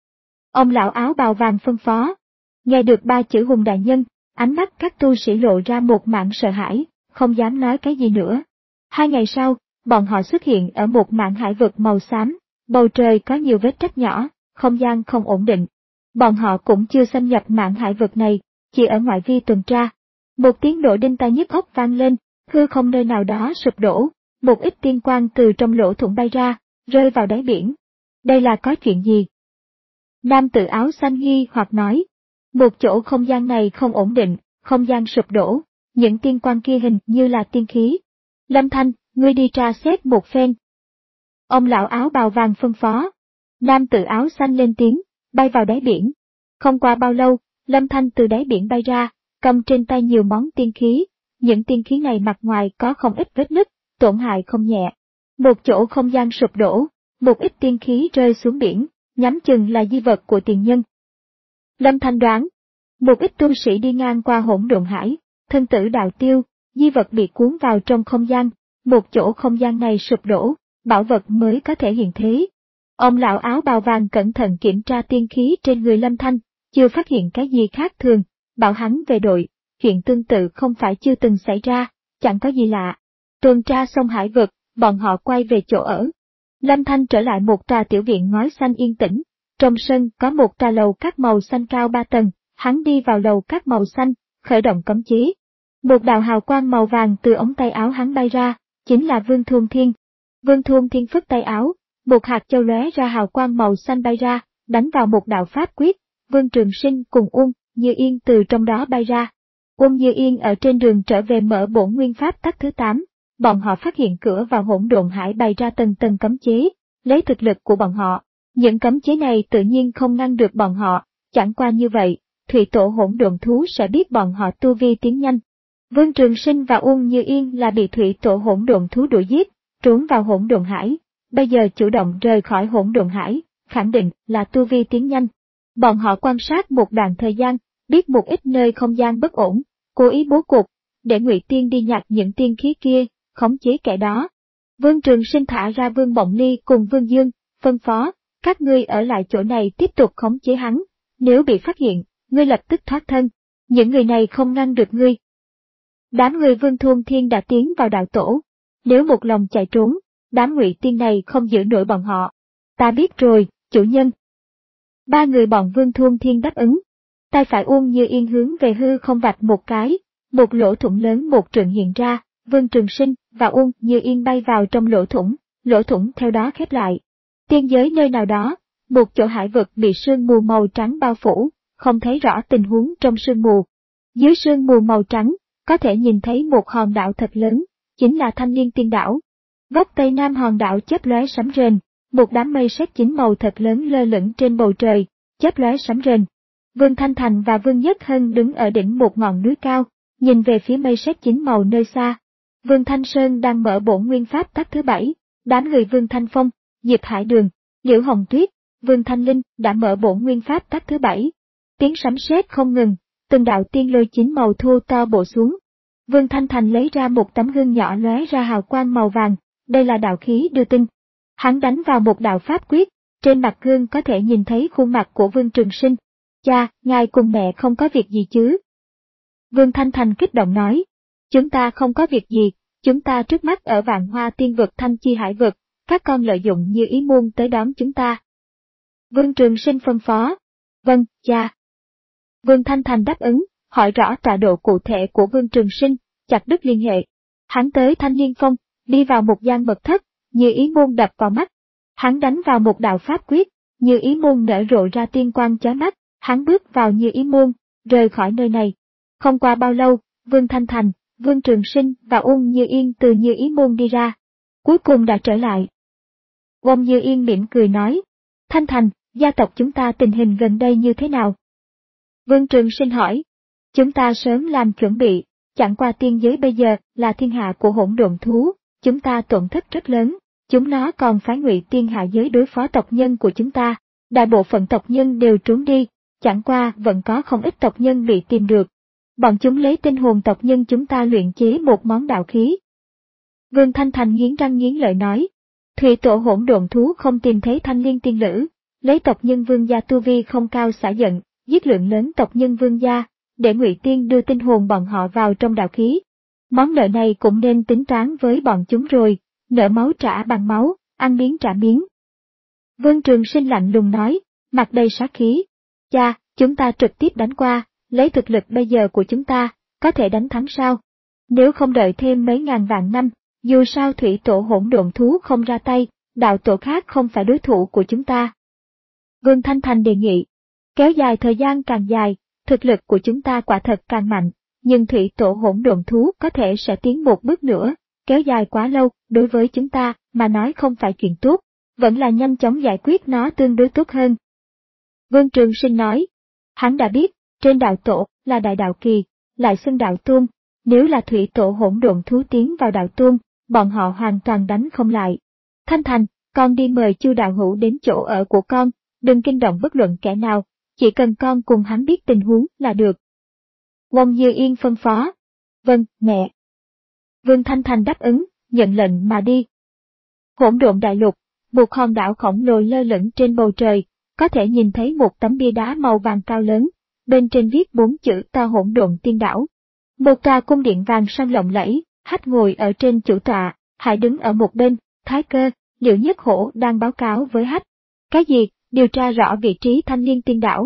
Ông lão áo bào vàng phân phó. Nghe được ba chữ Hùng đại nhân, ánh mắt các tu sĩ lộ ra một mảng sợ hãi, không dám nói cái gì nữa. Hai ngày sau, bọn họ xuất hiện ở một mảng hải vực màu xám, bầu trời có nhiều vết rách nhỏ, không gian không ổn định. Bọn họ cũng chưa xâm nhập mảng hải vực này, chỉ ở ngoại vi tuần tra. Một tiếng nổ đinh tai nhức óc vang lên, hư không nơi nào đó sụp đổ, một ít tiên quang từ trong lỗ thủng bay ra, rơi vào đáy biển. Đây là có chuyện gì? Nam tử áo xanh nghi hoặc nói, một chỗ không gian này không ổn định, không gian sụp đổ, những tiên quang kia hình như là tiên khí. Lâm Thanh, ngươi đi tra xét một phen. Ông lão áo bào vàng phân phó. Nam tử áo xanh lên tiếng, bay vào đáy biển. Không qua bao lâu, Lâm Thanh từ đáy biển bay ra, cầm trên tay nhiều món tiên khí. Những tiên khí này mặt ngoài có không ít vết nứt, tổn hại không nhẹ. Một chỗ không gian sụp đổ, một ít tiên khí rơi xuống biển, nhắm chừng là di vật của tiền nhân. Lâm Thanh đoán, một ít tu sĩ đi ngang qua Hỗn Độn Hải, thân tử đạo tiêu, di vật bị cuốn vào trong không gian, một chỗ không gian này sụp đổ, bảo vật mới có thể hiện thế. Ông lão áo bào vàng cẩn thận kiểm tra tiên khí trên người Lâm Thanh, chưa phát hiện cái gì khác thường, bảo hắn về đội, chuyện tương tự không phải chưa từng xảy ra, chẳng có gì lạ. Tuần tra xong hải vực, bọn họ quay về chỗ ở. Lâm Thanh trở lại một tòa tiểu viện ngói xanh yên tĩnh, trong sân có một tòa lầu các màu xanh cao ba tầng, hắn đi vào lầu các màu xanh, khởi động cấm chế. Một đạo hào quang màu vàng từ ống tay áo hắn bay ra, chính là Vương Thuôn Thiên. Vương Thuôn Thiên phất tay áo, một hạt châu lóe ra hào quang màu xanh bay ra, đánh vào một đạo pháp quyết, Vương Trường Sinh cùng Uông, Như Yên từ trong đó bay ra. Uông Như Yên ở trên đường trở về mở bổn nguyên pháp tắc thứ tám, bọn họ phát hiện cửa vào hỗn độn hải bày ra tầng tầng cấm chế, lấy thực lực của bọn họ. Những cấm chế này tự nhiên không ngăn được bọn họ, chẳng qua như vậy, thủy tổ hỗn độn thú sẽ biết bọn họ tu vi tiến nhanh. Vương Trường Sinh và Uông Như Yên là bị thủy tổ hỗn độn thú đuổi giết, trốn vào hỗn độn hải, bây giờ chủ động rời khỏi hỗn độn hải, khẳng định là tu vi tiến nhanh. Bọn họ quan sát một đoạn thời gian, biết một ít nơi không gian bất ổn, cố ý bố cục, để Ngụy Tiên đi nhặt những tiên khí kia, khống chế kẻ đó. Vương Trường Sinh thả ra Vương Mộng Ly cùng Vương Dương, phân phó, các ngươi ở lại chỗ này tiếp tục khống chế hắn, nếu bị phát hiện, ngươi lập tức thoát thân, những người này không ngăn được ngươi. Đám người Vương Thôn Thiên đã tiến vào đạo tổ, nếu một lòng chạy trốn, đám Ngụy Tiên này không giữ nổi bọn họ. Ta biết rồi, chủ nhân. Ba người bọn Vương Thôn Thiên đáp ứng. Tay phải Uông Như Yên hướng về hư không vạch một cái, một lỗ thủng lớn một trượng hiện ra, Vương Trường Sinh và Uông Như Yên bay vào trong lỗ thủng, lỗ thủng theo đó khép lại. Tiên giới nơi nào đó, một chỗ hải vực bị sương mù màu trắng bao phủ, không thấy rõ tình huống trong sương mù. Dưới sương mù màu trắng, có thể nhìn thấy một hòn đảo thật lớn, chính là Thanh Liên Tiên Đảo. Góc tây nam hòn đảo chớp lóe sấm rền, một đám mây sét chín màu thật lớn lơ lửng trên bầu trời, chớp lóe sấm rền. Vương Thanh Thành và Vương Nhất Hân đứng ở đỉnh một ngọn núi cao, nhìn về phía mây sét chín màu nơi xa. Vương Thanh Sơn đang mở bổn nguyên pháp tắc thứ bảy, đám người Vương Thanh Phong, Diệp Hải Đường, Liễu Hồng Tuyết, Vương Thanh Linh đã mở bổn nguyên pháp tắc thứ bảy. Tiếng sấm sét không ngừng, từng đạo tiên lôi chín màu thô to bổ xuống. Vương Thanh Thành lấy ra một tấm gương nhỏ lóe ra hào quang màu vàng, đây là đạo khí đưa tin. Hắn đánh vào một đạo pháp quyết, trên mặt gương có thể nhìn thấy khuôn mặt của Vương Trường Sinh. Cha, ngài cùng mẹ không có việc gì chứ? Vương Thanh Thành kích động nói. Chúng ta không có việc gì, chúng ta trước mắt ở Vạn Hoa Tiên Vực Thanh Chi Hải Vực, các con lợi dụng Như Ý Môn tới đón chúng ta. Vương Trường Sinh phân phó. Vâng, cha. Vương Thanh Thành đáp ứng, hỏi rõ tọa độ cụ thể của Vương Trường Sinh, chặt đứt liên hệ. Hắn tới Thanh Liên Phong, đi vào một gian mật thất, Như Ý Môn đập vào mắt. Hắn đánh vào một đạo pháp quyết, Như Ý Môn nở rộ ra tiên quang chói mắt, hắn bước vào Như Ý Môn, rời khỏi nơi này. Không qua bao lâu, Vương Thanh Thành, Vương Trường Sinh và Uông Như Yên từ Như Ý Môn đi ra. Cuối cùng đã trở lại. Uông Như Yên mỉm cười nói, Thanh Thành, gia tộc chúng ta tình hình gần đây như thế nào? Vương Trường Sinh hỏi, chúng ta sớm làm chuẩn bị, chẳng qua tiên giới bây giờ là thiên hạ của hỗn độn thú, chúng ta tổn thất rất lớn, chúng nó còn phái Ngụy Tiên hạ giới đối phó tộc nhân của chúng ta, đại bộ phận tộc nhân đều trốn đi, chẳng qua vẫn có không ít tộc nhân bị tìm được. Bọn chúng lấy tinh hồn tộc nhân chúng ta luyện chế một món đạo khí. Vương Thanh Thành nghiến răng nghiến lợi nói, thủy tổ hỗn độn thú không tìm thấy Thanh Liên Tiên Lữ, lấy tộc nhân Vương gia tu vi không cao xả giận, giết lượng lớn tộc nhân Vương gia, để Ngụy Tiên đưa tinh hồn bọn họ vào trong đạo khí. Món nợ này cũng nên tính toán với bọn chúng rồi, nợ máu trả bằng máu, ăn miếng trả miếng. Vương Trường Sinh lạnh lùng nói, mặt đầy sát khí, cha, chúng ta trực tiếp đánh qua, lấy thực lực bây giờ của chúng ta, có thể đánh thắng sao? Nếu không đợi thêm mấy ngàn vạn năm, dù sao thủy tổ hỗn độn thú không ra tay, đạo tổ khác không phải đối thủ của chúng ta. Vương Thanh Thành đề nghị, kéo dài thời gian càng dài, thực lực của chúng ta quả thật càng mạnh, nhưng thủy tổ hỗn độn thú có thể sẽ tiến một bước nữa, kéo dài quá lâu, đối với chúng ta mà nói không phải chuyện tốt, vẫn là nhanh chóng giải quyết nó tương đối tốt hơn. Vương Trường Sinh nói, hắn đã biết, trên đạo tổ là đại đạo kỳ, lại xưng đạo tôn, nếu là thủy tổ hỗn độn thú tiến vào đạo tôn, bọn họ hoàn toàn đánh không lại. Thanh Thành, con đi mời Chu đạo hữu đến chỗ ở của con, đừng kinh động bất luận kẻ nào, chỉ cần con cùng hắn biết tình huống là được. Uông Như Yên phân phó. Vâng, mẹ. Vương Thanh Thành đáp ứng, nhận lệnh mà đi. Hỗn độn đại lục, một hòn đảo khổng lồ lơ lửng trên bầu trời, có thể nhìn thấy một tấm bia đá màu vàng cao lớn, bên trên viết bốn chữ to Hỗn Độn Tiên Đảo. Một tòa cung điện vàng son lộng lẫy, Hách ngồi ở trên chủ tọa, Hải đứng ở một bên, Thái Cơ, Liễu Nhất Hổ đang báo cáo với Hách. Cái gì? Điều tra rõ vị trí Thanh Liên Tiên Đảo.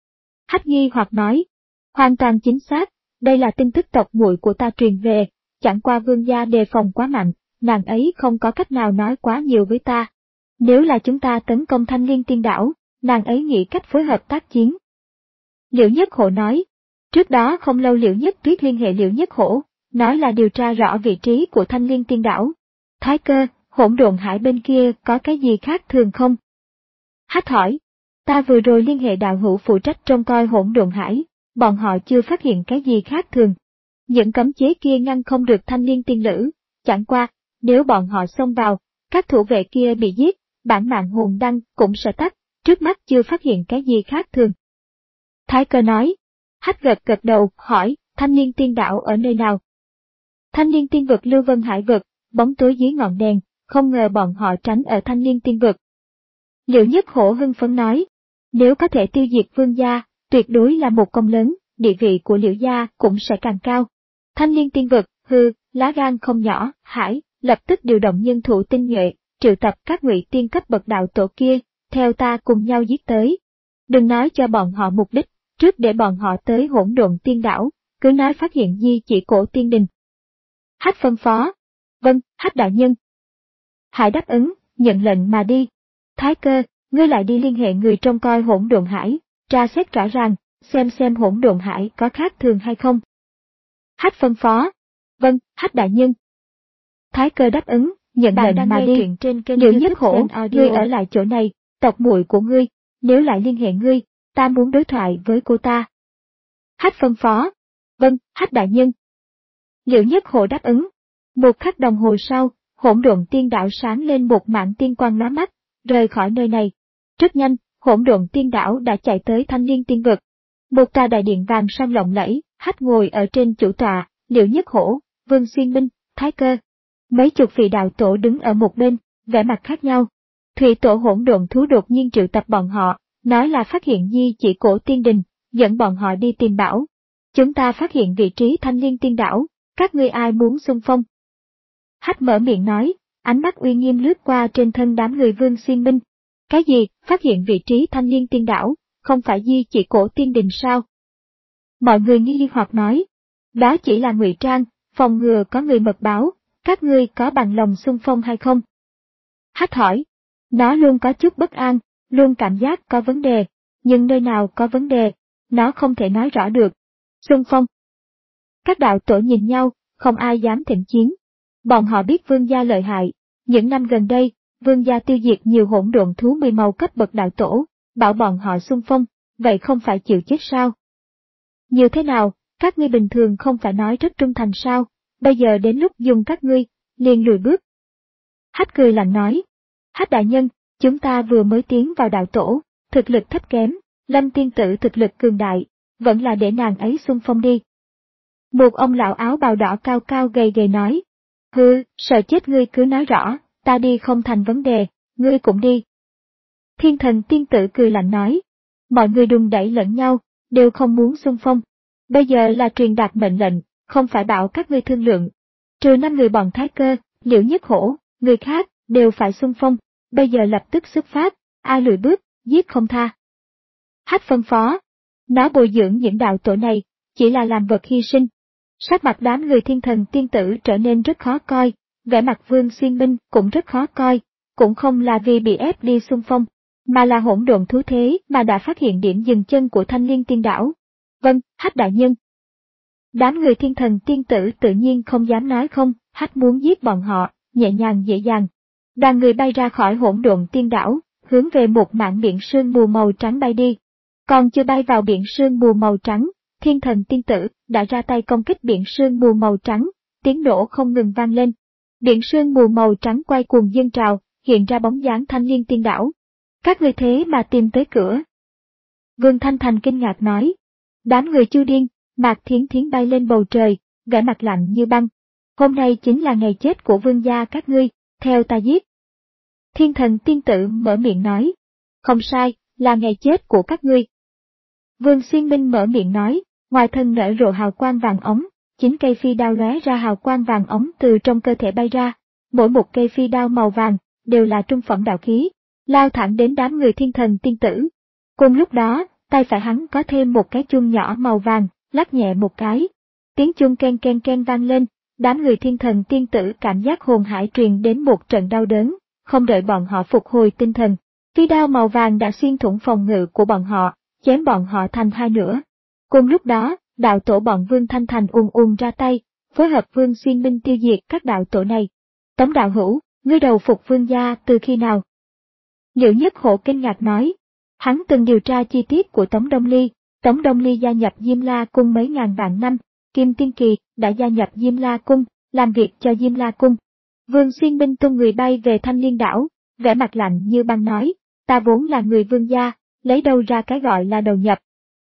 Hách nghi hoặc nói, hoàn toàn chính xác, đây là tin tức tộc muội của ta truyền về, chẳng qua vương gia đề phòng quá mạnh, nàng ấy không có cách nào nói quá nhiều với ta. Nếu là chúng ta tấn công Thanh Liên Tiên Đảo, nàng ấy nghĩ cách phối hợp tác chiến. Liễu Nhất Hổ nói. Trước đó không lâu Liễu Nhất Tuyết liên hệ Liễu Nhất Hổ, nói là điều tra rõ vị trí của Thanh Liên Tiên Đảo. Thái Cơ, Hỗn Độn Hải bên kia có cái gì khác thường không? Hách hỏi. Ta vừa rồi liên hệ đạo hữu phụ trách trông coi Hỗn Độn Hải, bọn họ chưa phát hiện cái gì khác thường. Những cấm chế kia ngăn không được Thanh Liên Tiên Lữ, chẳng qua, nếu bọn họ xông vào, các thủ vệ kia bị giết, bản mạng hồn đăng cũng sẽ tắt, trước mắt chưa phát hiện cái gì khác thường. Thái Cơ nói. Hách gật gật đầu, hỏi, Thanh Liên Tiên Đảo ở nơi nào? Thanh Liên Tiên Vực Lưu Vân Hải Vực, bóng tối dưới ngọn đèn, không ngờ bọn họ tránh ở Thanh Liên Tiên Vực. Liễu Nhất Hổ hưng phấn nói, nếu có thể tiêu diệt Vương gia, tuyệt đối là một công lớn, địa vị của Liễu gia cũng sẽ càng cao. Thanh Liên Tiên Vực, hư, lá gan không nhỏ, Hải, lập tức điều động nhân thủ tinh nhuệ, triệu tập các ngụy tiên cấp bậc đạo tổ kia, theo ta cùng nhau giết tới. Đừng nói cho bọn họ mục đích, trước để bọn họ tới Hỗn Độn Tiên Đảo, cứ nói phát hiện di chỉ cổ tiên đình. Hách phân phó. Vâng, Hách đại nhân. Hải đáp ứng, nhận lệnh mà đi. Thái Cơ, ngươi lại đi liên hệ người trông coi Hỗn Độn Hải, tra xét rõ ràng, xem xem Hỗn Độn Hải có khác thường hay không. Hách phân phó. Vâng, Hách đại nhân. Thái Cơ đáp ứng, nhận lệnh mà đi. Liễu Nhất Hổ, ngươi ở lại chỗ này, tộc muội của ngươi, nếu lại liên hệ ngươi, ta muốn đối thoại với cô ta. Hách phân phó. Vâng, Hách đại nhân. Liễu Nhất Hổ đáp ứng. Một khắc đồng hồ sau, Hỗn Độn Tiên Đảo sáng lên một mảng tiên quang lóa mắt, rời khỏi nơi này. Rất nhanh, Hỗn Độn Tiên Đảo đã chạy tới Thanh Liên Tiên Vực. Một tòa đại điện vàng sang lộng lẫy, Hách ngồi ở trên chủ tọa, Liễu Nhất Hổ, Vương Xuyên Minh, Thái Cơ. Mấy chục vị đạo tổ đứng ở một bên, vẻ mặt khác nhau. Thủy tổ Hỗn Độn Thú đột nhiên triệu tập bọn họ, nói là phát hiện di chỉ cổ tiên đình, dẫn bọn họ đi tìm bảo. Chúng ta phát hiện vị trí Thanh Liên Tiên Đảo, các ngươi ai muốn xung phong? Hách mở miệng nói, ánh mắt uy nghiêm lướt qua trên thân đám người Vương Xuyên Minh. Cái gì, phát hiện vị trí Thanh Liên Tiên Đảo, không phải di chỉ cổ tiên đình sao? Mọi người nghi hoặc nói, đó chỉ là ngụy trang, phòng ngừa có người mật báo, các ngươi có bằng lòng xung phong hay không? Hách hỏi, nó luôn có chút bất an, luôn cảm giác có vấn đề, nhưng nơi nào có vấn đề, nó không thể nói rõ được. Xung phong. Các đạo tổ nhìn nhau, không ai dám thịnh chiến. Bọn họ biết Vương gia lợi hại, những năm gần đây, Vương gia tiêu diệt nhiều hỗn độn thú mười màu cấp bậc đạo tổ, bảo bọn họ xung phong, vậy không phải chịu chết sao? Nhiều thế nào, các ngươi bình thường không phải nói rất trung thành sao, bây giờ đến lúc dùng các ngươi, liền lùi bước. Hách cười lạnh nói, Hách đại nhân, chúng ta vừa mới tiến vào đạo tổ, thực lực thấp kém, Lâm tiên tử thực lực cường đại, vẫn là để nàng ấy xung phong đi. Một ông lão áo bào đỏ cao cao gầy gầy nói, hừ, sợ chết ngươi cứ nói rõ, ta đi không thành vấn đề, ngươi cũng đi. Thiên thần tiên tử cười lạnh nói, mọi người đùn đẩy lẫn nhau, đều không muốn xung phong. Bây giờ là truyền đạt mệnh lệnh, không phải bảo các ngươi thương lượng. Trừ năm người bọn Thái Cơ, Liễu Nhất Hổ, người khác, đều phải xung phong, bây giờ lập tức xuất phát, ai lùi bước, giết không tha. Hách phân phó, nó bồi dưỡng những đạo tổ này, chỉ là làm vật hy sinh. Sắc mặt đám người thiên thần tiên tử trở nên rất khó coi, vẻ mặt Vương Xuyên Minh cũng rất khó coi, cũng không là vì bị ép đi xung phong, mà là hỗn độn thú thế mà đã phát hiện điểm dừng chân của Thanh Liên Tiên Đảo. Vâng, Hách đại nhân. Đám người thiên thần tiên tử tự nhiên không dám nói không, Hách muốn giết bọn họ, nhẹ nhàng dễ dàng. Đoàn người bay ra khỏi hỗn độn tiên đảo, hướng về một mảng biển sương mù màu trắng bay đi. Còn chưa bay vào biển sương mù màu trắng, thiên thần tiên tử đã ra tay công kích biển sương mù màu trắng, tiếng nổ không ngừng vang lên. Biển sương mù màu trắng quay cuồng dâng trào, hiện ra bóng dáng Thanh Liên Tiên Đảo. Các ngươi thế mà tìm tới cửa. Vương Thanh Thành kinh ngạc nói. Đám người Chu Điên, Mạc Thiến Thiến bay lên bầu trời, vẻ mặt lạnh như băng. Hôm nay chính là ngày chết của vương gia các ngươi, theo ta giết. Thiên thần tiên tử mở miệng nói. Không sai, là ngày chết của các ngươi. Vương Xuyên Minh mở miệng nói, ngoài thân nở rộ hào quang vàng ống, chín cây phi đao lóe ra hào quang vàng ống từ trong cơ thể bay ra. Mỗi một cây phi đao màu vàng, đều là trung phẩm đạo khí, lao thẳng đến đám người thiên thần tiên tử. Cùng lúc đó, tay phải hắn có thêm một cái chuông nhỏ màu vàng, lắc nhẹ một cái. Tiếng chuông ken ken ken vang lên, đám người thiên thần tiên tử cảm giác hồn hải truyền đến một trận đau đớn, không đợi bọn họ phục hồi tinh thần. Phi đao màu vàng đã xuyên thủng phòng ngự của bọn họ, chém bọn họ thành hai nửa, Cùng lúc đó, đạo tổ bọn Vương Thanh Thành ùn ùn ra tay, phối hợp Vương Xuyên Minh tiêu diệt các đạo tổ này. Tống đạo hữu, ngươi đầu phục Vương gia từ khi nào? Liễu Nhất Hổ kinh ngạc nói. Hắn từng điều tra chi tiết của Tống Đông Ly. Tống Đông Ly gia nhập Diêm La Cung mấy ngàn vạn năm, Kim Tiên Kỳ đã gia nhập Diêm La Cung, làm việc cho Diêm La Cung. Vương Xuyên Minh tung người bay về Thanh Liên đảo, vẻ mặt lạnh như băng nói, ta vốn là người Vương gia, lấy đâu ra cái gọi là đầu nhập.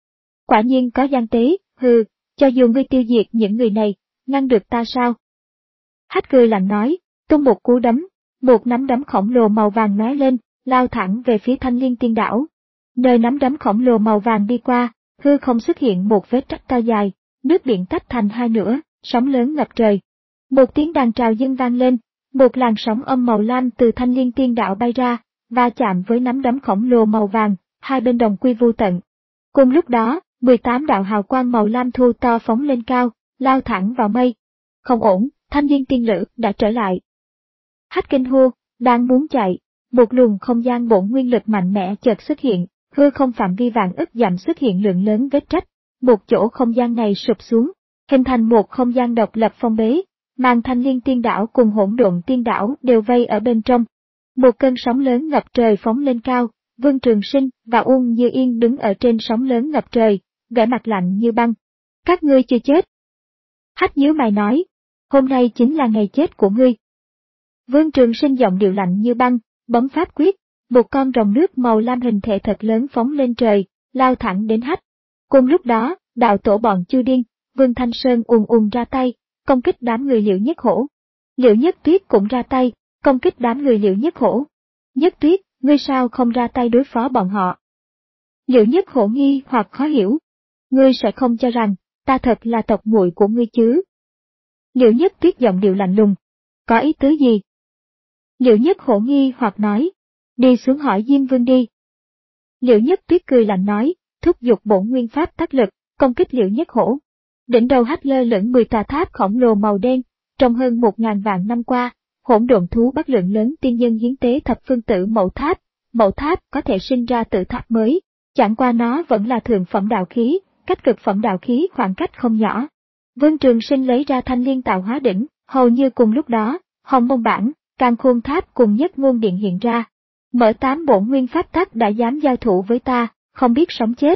Quả nhiên có gian tế, hừ, cho dù ngươi tiêu diệt những người này, ngăn được ta sao? Hách cười lạnh nói, tung một cú đấm, một nắm đấm khổng lồ màu vàng lóe lên, lao thẳng về phía Thanh Liên Tiên đảo. Nơi nắm đấm khổng lồ màu vàng đi qua, hư không xuất hiện một vết rách to dài, nước biển tách thành hai nửa, sóng lớn ngập trời. Một tiếng đàn trào dâng vang lên, một làn sóng âm màu lam từ Thanh Liên Tiên đảo bay ra, và chạm với nắm đấm khổng lồ màu vàng, hai bên đồng quy vu tận. Cùng lúc đó, mười tám đạo hào quang màu lam thu to phóng lên cao, lao thẳng vào mây. Không ổn, Thanh Liên Tiên Lữ đã trở lại. Hách kinh hô, đang muốn chạy, một luồng không gian bổn nguyên lực mạnh mẽ chợt xuất hiện, hư không phạm vi vạn ức dặm xuất hiện lượng lớn vết rách, một chỗ không gian này sụp xuống, hình thành một không gian độc lập phong bế, mang Thanh Liên Tiên đảo cùng Hỗn Độn Tiên đảo đều vây ở bên trong. Một cơn sóng lớn ngập trời phóng lên cao, Vương Trường Sinh và Uông Như Yên đứng ở trên sóng lớn ngập trời, vẻ mặt lạnh như băng. Các ngươi chưa chết. Hách nhíu mày nói, hôm nay chính là ngày chết của ngươi. Vương Trường Sinh giọng điệu lạnh như băng, bấm pháp quyết, một con rồng nước màu lam hình thể thật lớn phóng lên trời, lao thẳng đến Hách. Cùng lúc đó, đạo tổ bọn Chu Điên, Vương Thanh Sơn ùn ùn ra tay, công kích đám người Liễu Nhất Hổ. Liễu Nhất Tuyết cũng ra tay, công kích đám người Liễu Nhất Hổ. Nhất Tuyết, ngươi sao không ra tay đối phó bọn họ? Liễu Nhất Hổ nghi hoặc khó hiểu. Ngươi sẽ không cho rằng, ta thật là tộc muội của ngươi chứ? Liễu Nhất Tuyết giọng điệu lạnh lùng. Có ý tứ gì? Liễu Nhất Hổ nghi hoặc nói. Đi xuống hỏi Diêm Vương đi. Liễu Nhất Tuyết cười lạnh nói, thúc giục bổn nguyên pháp tác lực, công kích Liễu Nhất Hổ. Đỉnh đầu Hách lơ lửng mười tòa tháp khổng lồ màu đen, trong hơn một ngàn vạn năm qua, hỗn độn thú bắt lượng lớn tiên nhân hiến tế thập phương tử mẫu tháp, mẫu tháp có thể sinh ra tự tháp mới, chẳng qua nó vẫn là thượng phẩm đạo khí, cách cực phẩm đạo khí khoảng cách không nhỏ. Vương Trường Sinh lấy ra Thanh Liên tạo hóa đỉnh, hầu như cùng lúc đó, Hồng Mông Bản, Càn Khôn Tháp cùng Nhất Ngôn Điện hiện ra. Mở tám bổn nguyên pháp tắc đã dám giao thủ với ta, không biết sống chết.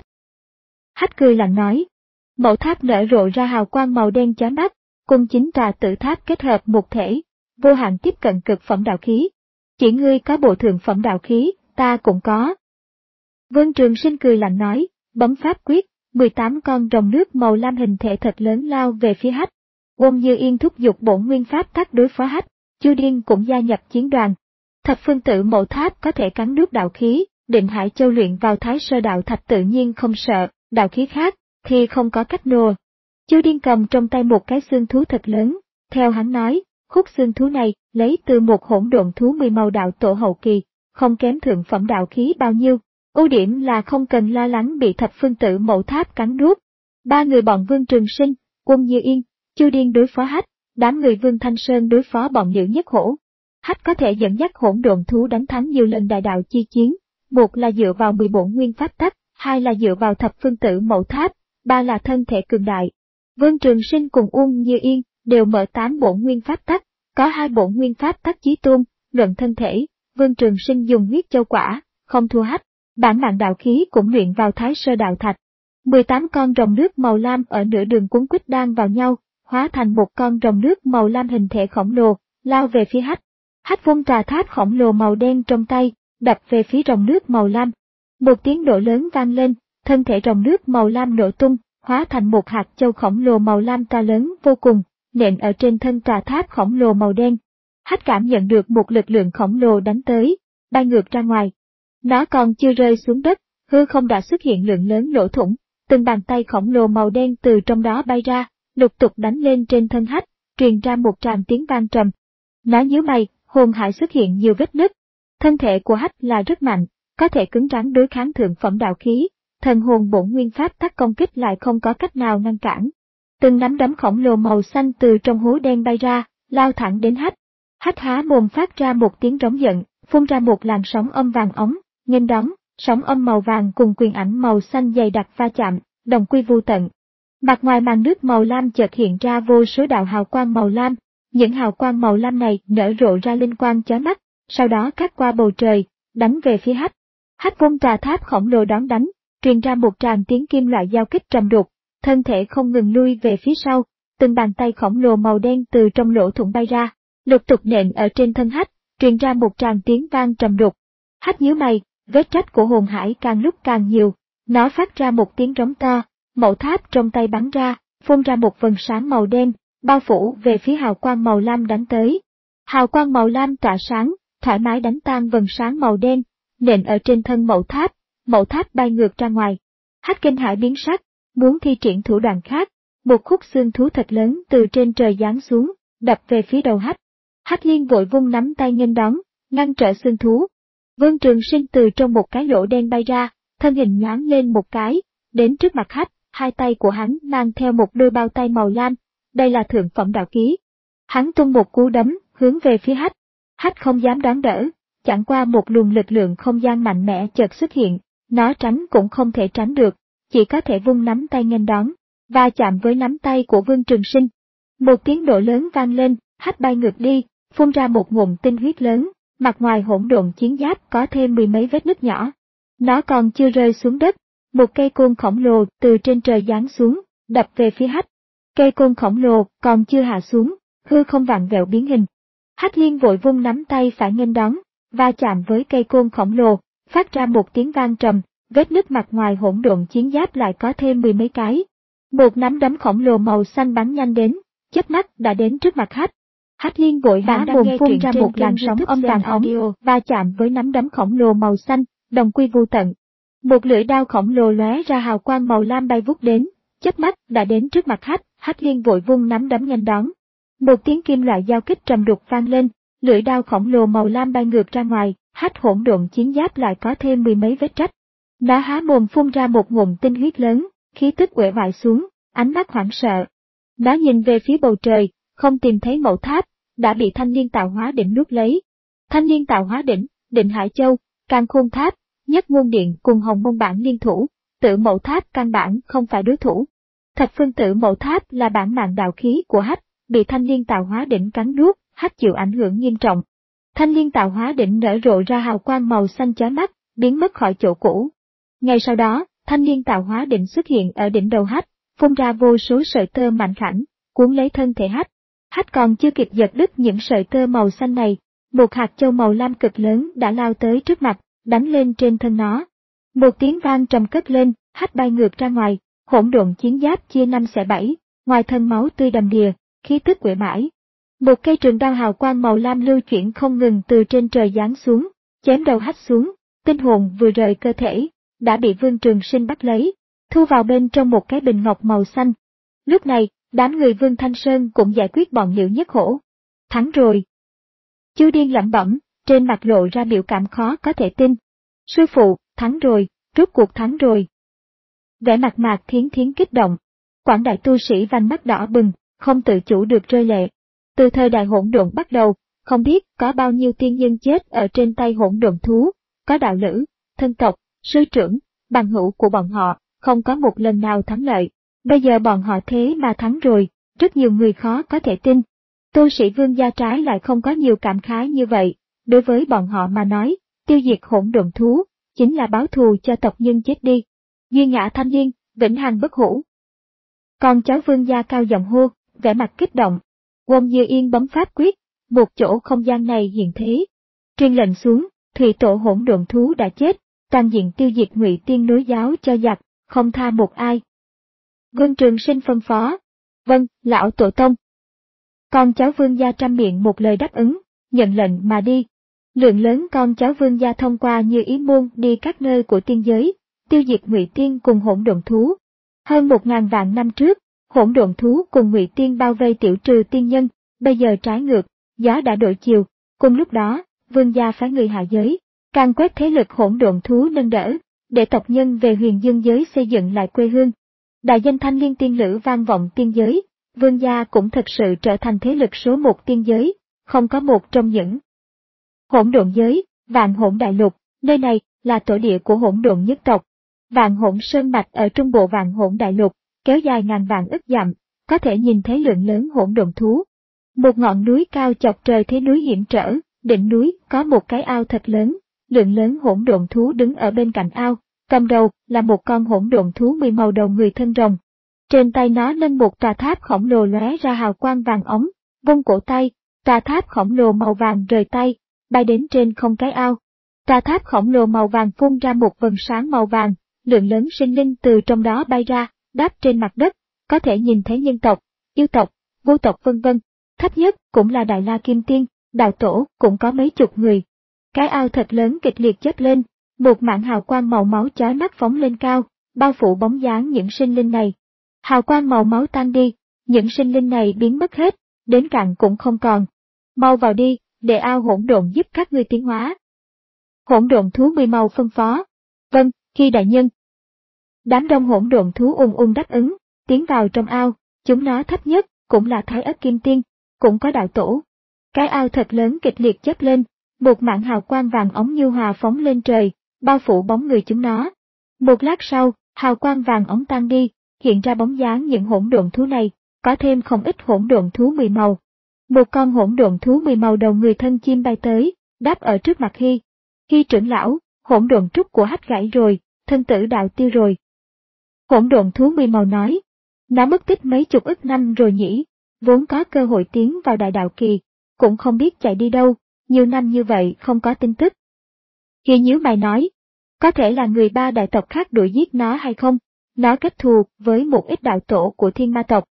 Hách cười lạnh nói. Mẫu tháp nở rộ ra hào quang màu đen chói mắt, cùng chính tòa tử tháp kết hợp một thể, vô hạn tiếp cận cực phẩm đạo khí. Chỉ ngươi có bộ thượng phẩm đạo khí, ta cũng có. Vương Trường Sinh cười lạnh nói, bấm pháp quyết, mười tám con rồng nước màu lam hình thể thật lớn lao về phía Hách. Uông Như Yên thúc giục bổn nguyên pháp tắc đối phó Hách, Chu Điên cũng gia nhập chiến đoàn. Thập phương tự mẫu tháp có thể cắn nuốt đạo khí, Định Hải Châu luyện vào Thái Sơ đạo thạch tự nhiên không sợ, đạo khí khác thì không có cách nô. Chu Điên cầm trong tay một cái xương thú thật lớn, theo hắn nói, khúc xương thú này lấy từ một hỗn độn thú mười màu đạo tổ hậu kỳ, không kém thượng phẩm đạo khí bao nhiêu. Ưu điểm là không cần lo lắng bị thập phương tự mẫu tháp cắn nuốt. Ba người bọn Vương Trường Sinh, Uông Như Yên, Chu Điên đối phó Hách, đám người Vương Thanh Sơn đối phó bọn Liễu Nhất Hổ. Hách có thể dẫn dắt hỗn độn thú đánh thắng nhiều lần đại đạo chi chiến, một là dựa vào mười bổn nguyên pháp tắc, hai là dựa vào thập phương tử mẫu tháp, ba là thân thể cường đại. Vương Trường Sinh cùng Uông Như Yên đều mở tám bổn nguyên pháp tắc, có hai bổn nguyên pháp tắc chí tôn, luận thân thể, Vương Trường Sinh dùng huyết châu quả, không thua Hách, bản mạng đạo khí cũng luyện vào Thái Sơ đạo thạch. mười tám con rồng nước màu lam ở nửa đường cuốn quýt đan vào nhau, hóa thành một con rồng nước màu lam hình thể khổng lồ, lao về phía Hách. Hách vung tòa tháp khổng lồ màu đen trong tay, đập về phía rồng nước màu lam. Một tiếng nổ lớn vang lên, thân thể rồng nước màu lam nổ tung, hóa thành một hạt châu khổng lồ màu lam to lớn vô cùng, nện ở trên thân tòa tháp khổng lồ màu đen. Hách cảm nhận được một lực lượng khổng lồ đánh tới, bay ngược ra ngoài. Nó còn chưa rơi xuống đất, hư không đã xuất hiện lượng lớn lỗ thủng, từng bàn tay khổng lồ màu đen từ trong đó bay ra, lục tục đánh lên trên thân Hách, truyền ra một tràng tiếng vang trầm. Nó nhíu mày, hồn hải xuất hiện nhiều vết nứt. Thân thể của Hách là rất mạnh, có thể cứng rắn đối kháng thượng phẩm đạo khí, thần hồn bổn nguyên pháp tắc công kích lại không có cách nào ngăn cản. Từng nắm đấm khổng lồ màu xanh từ trong hố đen bay ra, lao thẳng đến Hách. Hách há mồm phát ra một tiếng rống giận, phun ra một làn sóng âm vàng ống, nghênh đón, sóng âm màu vàng cùng quyền ảnh màu xanh dày đặc va chạm, đồng quy vu tận. Mặt ngoài màn nước màu lam chợt hiện ra vô số đạo hào quang màu lam, những hào quang màu lam này nở rộ ra linh quang chói mắt, sau đó cắt qua bầu trời, đánh về phía Hách. Hách vung tà tháp khổng lồ đón đánh, truyền ra một tràng tiếng kim loại giao kích trầm đục, thân thể không ngừng lui về phía sau, từng bàn tay khổng lồ màu đen từ trong lỗ thủng bay ra, lục tục nện ở trên thân Hách, truyền ra một tràng tiếng vang trầm đục. Hách nhíu mày, vết rách của hồn hải càng lúc càng nhiều, nó phát ra một tiếng rống to, mẩu tháp trong tay bắn ra, phun ra một vầng sáng màu đen, bao phủ về phía hào quang màu lam đánh tới. Hào quang màu lam tỏa sáng, thoải mái đánh tan vầng sáng màu đen, nện ở trên thân mẩu tháp, mẩu tháp bay ngược ra ngoài. Hách kinh hãi biến sắc, muốn thi triển thủ đoạn khác, một khúc xương thú thật lớn từ trên trời giáng xuống, đập về phía đầu Hách. Hách liên vội vung nắm tay nghênh đón, ngăn trở xương thú. Vương Trường Sinh từ trong một cái lỗ đen bay ra, thân hình nhoáng lên một cái, đến trước mặt Hách, hai tay của hắn mang theo một đôi bao tay màu lam, đây là thượng phẩm đạo khí. Hắn tung một cú đấm, hướng về phía Hách. Hách không dám đón đỡ, chẳng qua một luồng lực lượng không gian mạnh mẽ chợt xuất hiện, nó tránh cũng không thể tránh được, chỉ có thể vung nắm tay nghênh đón, và chạm với nắm tay của Vương Trường Sinh. Một tiếng nổ lớn vang lên, Hách bay ngược đi, phun ra một ngụm tinh huyết lớn, mặt ngoài hỗn độn chiến giáp có thêm mười mấy vết nứt nhỏ. Nó còn chưa rơi xuống đất, một cây côn khổng lồ từ trên trời giáng xuống, đập về phía Hách. Cây côn khổng lồ còn chưa hạ xuống, hư không vặn vẹo biến hình. Hách liên vội vung nắm tay phải nghênh đón, va chạm với cây côn khổng lồ, phát ra một tiếng vang trầm, vết nứt mặt ngoài hỗn độn chiến giáp lại có thêm mười mấy cái. Một nắm đấm khổng lồ màu xanh bắn nhanh đến, chớp mắt đã đến trước mặt Hách. Hách liên vội há mồm phun ra một làn sóng âm vàng ống, va chạm với nắm đấm khổng lồ màu xanh, đồng quy vu tận. Một lưỡi đao khổng lồ lóe ra hào quang màu lam bay vút đến, chớp mắt đã đến trước mặt Hách. Hách liên vội vung nắm đấm nghênh đón. Một tiếng kim loại giao kích trầm đục vang lên, lưỡi đao khổng lồ màu lam bay ngược ra ngoài, Hách hỗn độn chiến giáp lại có thêm mười mấy vết rách. Nó há mồm phun ra một ngụm tinh huyết lớn, khí tức uể oải xuống, ánh mắt hoảng sợ. Nó nhìn về phía bầu trời, không tìm thấy mẩu tháp, đã bị thanh niên tạo hóa đỉnh nuốt lấy. Thanh niên tạo hóa đỉnh, Định Hải Châu, Càn Khôn Tháp, Nhất Ngôn Điện cùng Hồng Môn Bản liên thủ, Tử Mẫu Tháp căn bản không phải đối thủ. Thập phương Tử Mẫu Tháp là bản mạng đạo khí của Hách, bị thanh liên tạo hóa đỉnh cắn nuốt, Hách chịu ảnh hưởng nghiêm trọng. Thanh liên tạo hóa đỉnh nở rộ ra hào quang màu xanh chói mắt, biến mất khỏi chỗ cũ. Ngay sau đó, thanh liên tạo hóa đỉnh xuất hiện ở đỉnh đầu Hách, phun ra vô số sợi tơ mạnh khảnh, cuốn lấy thân thể Hách. Hách còn chưa kịp giật đứt những sợi tơ màu xanh này, một hạt châu màu lam cực lớn đã lao tới trước mặt, đánh lên trên thân nó. Một tiếng vang trầm cất lên, Hách bay ngược ra ngoài, hỗn độn chiến giáp chia năm xẻ bảy, ngoài thân máu tươi đầm đìa, khí tức uể mãi. Một cây trường đao hào quang màu lam lưu chuyển không ngừng từ trên trời giáng xuống, chém đầu Hách xuống, tinh hồn vừa rời cơ thể, đã bị Vương Trường Sinh bắt lấy, thu vào bên trong một cái bình ngọc màu xanh. Lúc này, đám người Vương Thanh Sơn cũng giải quyết bọn Liễu Nhất Hổ. Thắng rồi. Chu Điên lẩm bẩm, trên mặt lộ ra biểu cảm khó có thể tin. Sư phụ, thắng rồi, rốt cuộc thắng rồi. Vẻ mặt Mạc Thiến Thiến kích động. Quảng đại tu sĩ vành mắt đỏ bừng, không tự chủ được rơi lệ. Từ thời đại hỗn độn bắt đầu, không biết có bao nhiêu tiên nhân chết ở trên tay hỗn độn thú, có đạo lữ, thân tộc, sư trưởng, bằng hữu của bọn họ, không có một lần nào thắng lợi. Bây giờ bọn họ thế mà thắng rồi, rất nhiều người khó có thể tin. Tu sĩ Vương gia trái lại không có nhiều cảm khái như vậy, đối với bọn họ mà nói, tiêu diệt hỗn độn thú, chính là báo thù cho tộc nhân chết đi. Duy ngã thanh niên, vĩnh hằng bất hủ. Còn cháu Vương gia cao giọng hô, vẻ mặt kích động. Quân Như Yên bấm pháp quyết, một chỗ không gian này hiện thế. Truyền lệnh xuống, thủy tổ hỗn độn thú đã chết, toàn diện tiêu diệt Ngụy Tiên nối giáo cho giặc, không tha một ai. Vương Trường Sinh phân phó. Vâng, lão tổ tông. Con cháu Vương gia trăm miệng một lời đáp ứng, nhận lệnh mà đi. Lượng lớn con cháu Vương gia thông qua Như Ý môn đi các nơi của tiên giới, tiêu diệt Ngụy Tiên cùng hỗn độn thú. Hơn một ngàn vạn năm trước, hỗn độn thú cùng Ngụy Tiên bao vây tiểu trừ tiên nhân, bây giờ trái ngược, gió đã đổi chiều. Cùng lúc đó, Vương gia phái người hạ giới, càng quét thế lực hỗn độn thú nâng đỡ, để tộc nhân về Huyền Dương giới xây dựng lại quê hương. Đại danh thanh liên tiên lữ vang vọng tiên giới, Vương gia cũng thực sự trở thành thế lực số một tiên giới, không có một trong những hỗn độn giới, vạn hỗn đại lục, nơi này là tổ địa của hỗn độn nhất tộc. Vạn Hỗn Sơn mạch ở trung bộ Vạn Hỗn đại lục, kéo dài ngàn vạn ức dặm, có thể nhìn thấy lượng lớn hỗn độn thú. Một ngọn núi cao chọc trời thế núi hiểm trở, đỉnh núi có một cái ao thật lớn, lượng lớn hỗn độn thú đứng ở bên cạnh ao, cầm đầu là một con hỗn độn thú mười màu đầu người thân rồng. Trên tay nó nâng một tòa tháp khổng lồ lóe ra hào quang vàng óng, vung cổ tay, tòa tháp khổng lồ màu vàng rời tay, bay đến trên không cái ao. Tòa tháp khổng lồ màu vàng phun ra một vầng sáng màu vàng, lượng lớn sinh linh từ trong đó bay ra, đáp trên mặt đất, có thể nhìn thấy nhân tộc, yêu tộc, vô tộc vân vân. Thấp nhất cũng là Đại La Kim Tiên, đạo tổ cũng có mấy chục người. Cái ao thật lớn kịch liệt chớp lên, một mảng hào quang màu máu chói mắt phóng lên cao, bao phủ bóng dáng những sinh linh này. Hào quang màu máu tan đi, những sinh linh này biến mất hết, đến cạn cũng không còn. Mau vào đi, để ao hỗn độn giúp các ngươi tiến hóa. Hỗn độn thú mười màu phân phó. Vâng, khi đại nhân. Đám đông hỗn độn thú ung ung đáp ứng, tiến vào trong ao, chúng nó thấp nhất cũng là Thái Ất Kim Tiên, cũng có đạo tổ. Cái ao thật lớn kịch liệt chớp lên, một mảng hào quang vàng óng nhu hòa phóng lên trời, bao phủ bóng người chúng nó. Một lát sau, hào quang vàng óng tan đi, hiện ra bóng dáng những hỗn độn thú này, có thêm không ít hỗn độn thú mười màu. Một con hỗn độn thú mười màu đầu người thân chim bay tới, đáp ở trước mặt Hy. Hy trưởng lão, hỗn độn trúc của Hách gãy rồi, thân tử đạo tiêu rồi. Hỗn độn thú mười màu nói, nó mất tích mấy chục ức năm rồi nhỉ, vốn có cơ hội tiến vào đại đạo kỳ, cũng không biết chạy đi đâu, nhiều năm như vậy không có tin tức. Hy nhíu mày nói, có thể là người ba đại tộc khác đuổi giết nó hay không, nó kết thù với một ít đạo tổ của thiên ma tộc.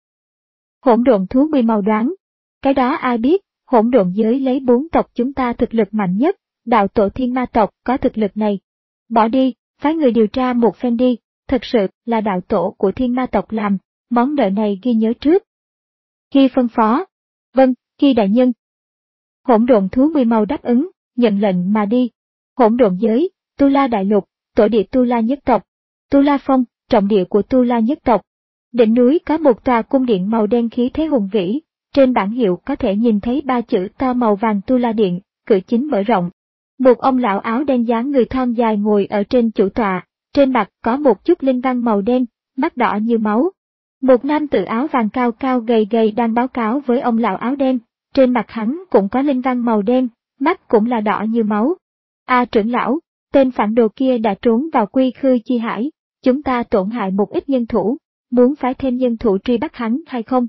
Hỗn độn thú mười màu đoán, cái đó ai biết, hỗn độn giới lấy bốn tộc chúng ta thực lực mạnh nhất, đạo tổ thiên ma tộc có thực lực này. Bỏ đi, phái người điều tra một phen đi, thật sự là đạo tổ của thiên ma tộc làm, món nợ này ghi nhớ trước. Khi phân phó, vâng, khi đại nhân. Hỗn độn thú mười màu đáp ứng, nhận lệnh mà đi. Hỗn độn giới, Tu La đại lục, tổ địa Tu La nhất tộc, Tu La Phong, trọng địa của Tu La nhất tộc. Đỉnh núi có một tòa cung điện màu đen khí thế hùng vĩ, trên bảng hiệu có thể nhìn thấy ba chữ to màu vàng Tu La Điện, cửa chính mở rộng. Một ông lão áo đen dáng người thon dài ngồi ở trên chủ tọa, trên mặt có một chút linh văn màu đen, mắt đỏ như máu. Một nam tử áo vàng cao cao gầy gầy đang báo cáo với ông lão áo đen, trên mặt hắn cũng có linh văn màu đen, mắt cũng là đỏ như máu. A trưởng lão, tên phản đồ kia đã trốn vào Quy Khư Chi Hải, chúng ta tổn hại một ít nhân thủ, muốn phái thêm nhân thủ truy bắt hắn hay không?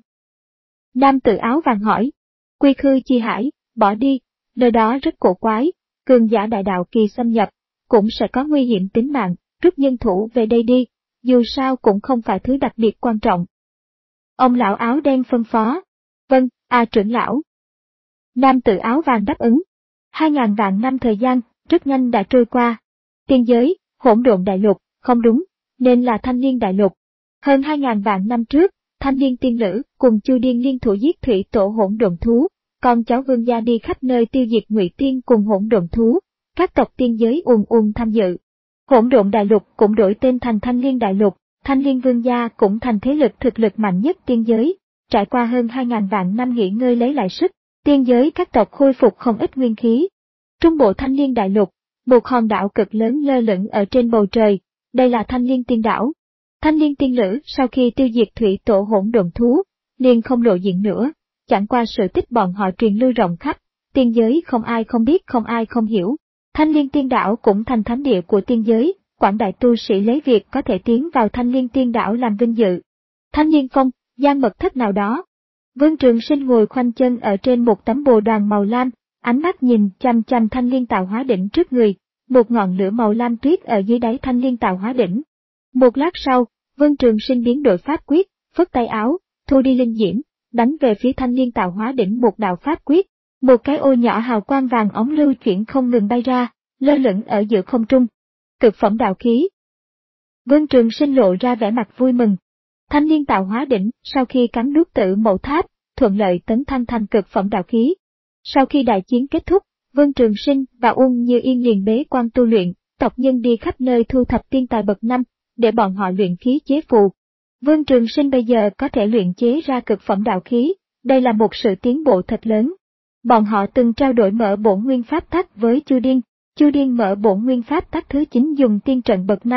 Nam tử áo vàng hỏi, Quy Khư Chi Hải, bỏ đi, nơi đó rất cổ quái, cường giả đại đạo kỳ xâm nhập, cũng sẽ có nguy hiểm tính mạng, rút nhân thủ về đây đi, dù sao cũng không phải thứ đặc biệt quan trọng. Ông lão áo đen phân phó, vâng, A trưởng lão. Nam tử áo vàng đáp ứng, hai ngàn vạn năm thời gian, rất nhanh đã trôi qua. Tiên giới, hỗn độn đại lục, không đúng, nên là thanh niên đại lục. Hơn hai ngàn vạn năm trước, thanh niên tiên lữ cùng Chu Điên liên thủ giết thủy tổ hỗn độn thú, con cháu vương gia đi khắp nơi tiêu diệt ngụy tiên cùng hỗn độn thú, các tộc tiên giới ùn ùn tham dự. Hỗn độn đại lục cũng đổi tên thành thanh liên đại lục, thanh liên vương gia cũng thành thế lực thực lực mạnh nhất tiên giới. Trải qua hơn hai ngàn vạn năm nghỉ ngơi lấy lại sức, tiên giới các tộc khôi phục không ít nguyên khí. Trung bộ thanh liên đại lục, một hòn đảo cực lớn lơ lửng ở trên bầu trời, đây là thanh liên tiên đảo. Thanh liên tiên lữ sau khi tiêu diệt thủy tổ hỗn độn thú, liền không lộ diện nữa, chẳng qua sự tích bọn họ truyền lưu rộng khắp, tiên giới không ai không biết không ai không hiểu. Thanh liên tiên đảo cũng thành thánh địa của tiên giới, quảng đại tu sĩ lấy việc có thể tiến vào thanh liên tiên đảo làm vinh dự. Thanh liên phong, gian mật thất nào đó. Vương Trường Sinh ngồi khoanh chân ở trên một tấm bồ đoàn màu lam, ánh mắt nhìn chăm chăm thanh liên tạo hóa đỉnh trước người, một ngọn lửa màu lam tuyết ở dưới đáy thanh liên tạo hóa đỉnh. Một lát sau, Vương Trường Sinh biến đổi pháp quyết, phất tay áo, thu đi linh diễm, đánh về phía thanh liên tạo hóa đỉnh một đạo pháp quyết. Một cái ô nhỏ hào quang vàng óng lưu chuyển không ngừng bay ra, lơ lửng ở giữa không trung. Cực phẩm đạo khí. Vương Trường Sinh lộ ra vẻ mặt vui mừng. Thanh liên tạo hóa đỉnh sau khi cắn nuốt Tử Mẫu Tháp, thuận lợi tấn thăng thành cực phẩm đạo khí. Sau khi đại chiến kết thúc, Vương Trường Sinh và Ung Như Yên liền bế quan tu luyện, tộc nhân đi khắp nơi thu thập tiên tài bậc năm, để bọn họ luyện khí chế phù. Vương Trường Sinh bây giờ có thể luyện chế ra cực phẩm đạo khí, đây là một sự tiến bộ thật lớn. Bọn họ từng trao đổi mở bổn nguyên pháp tắc với Chu Điên, Chu Điên mở bổn nguyên pháp tắc thứ chín dùng tiên trận bậc năm,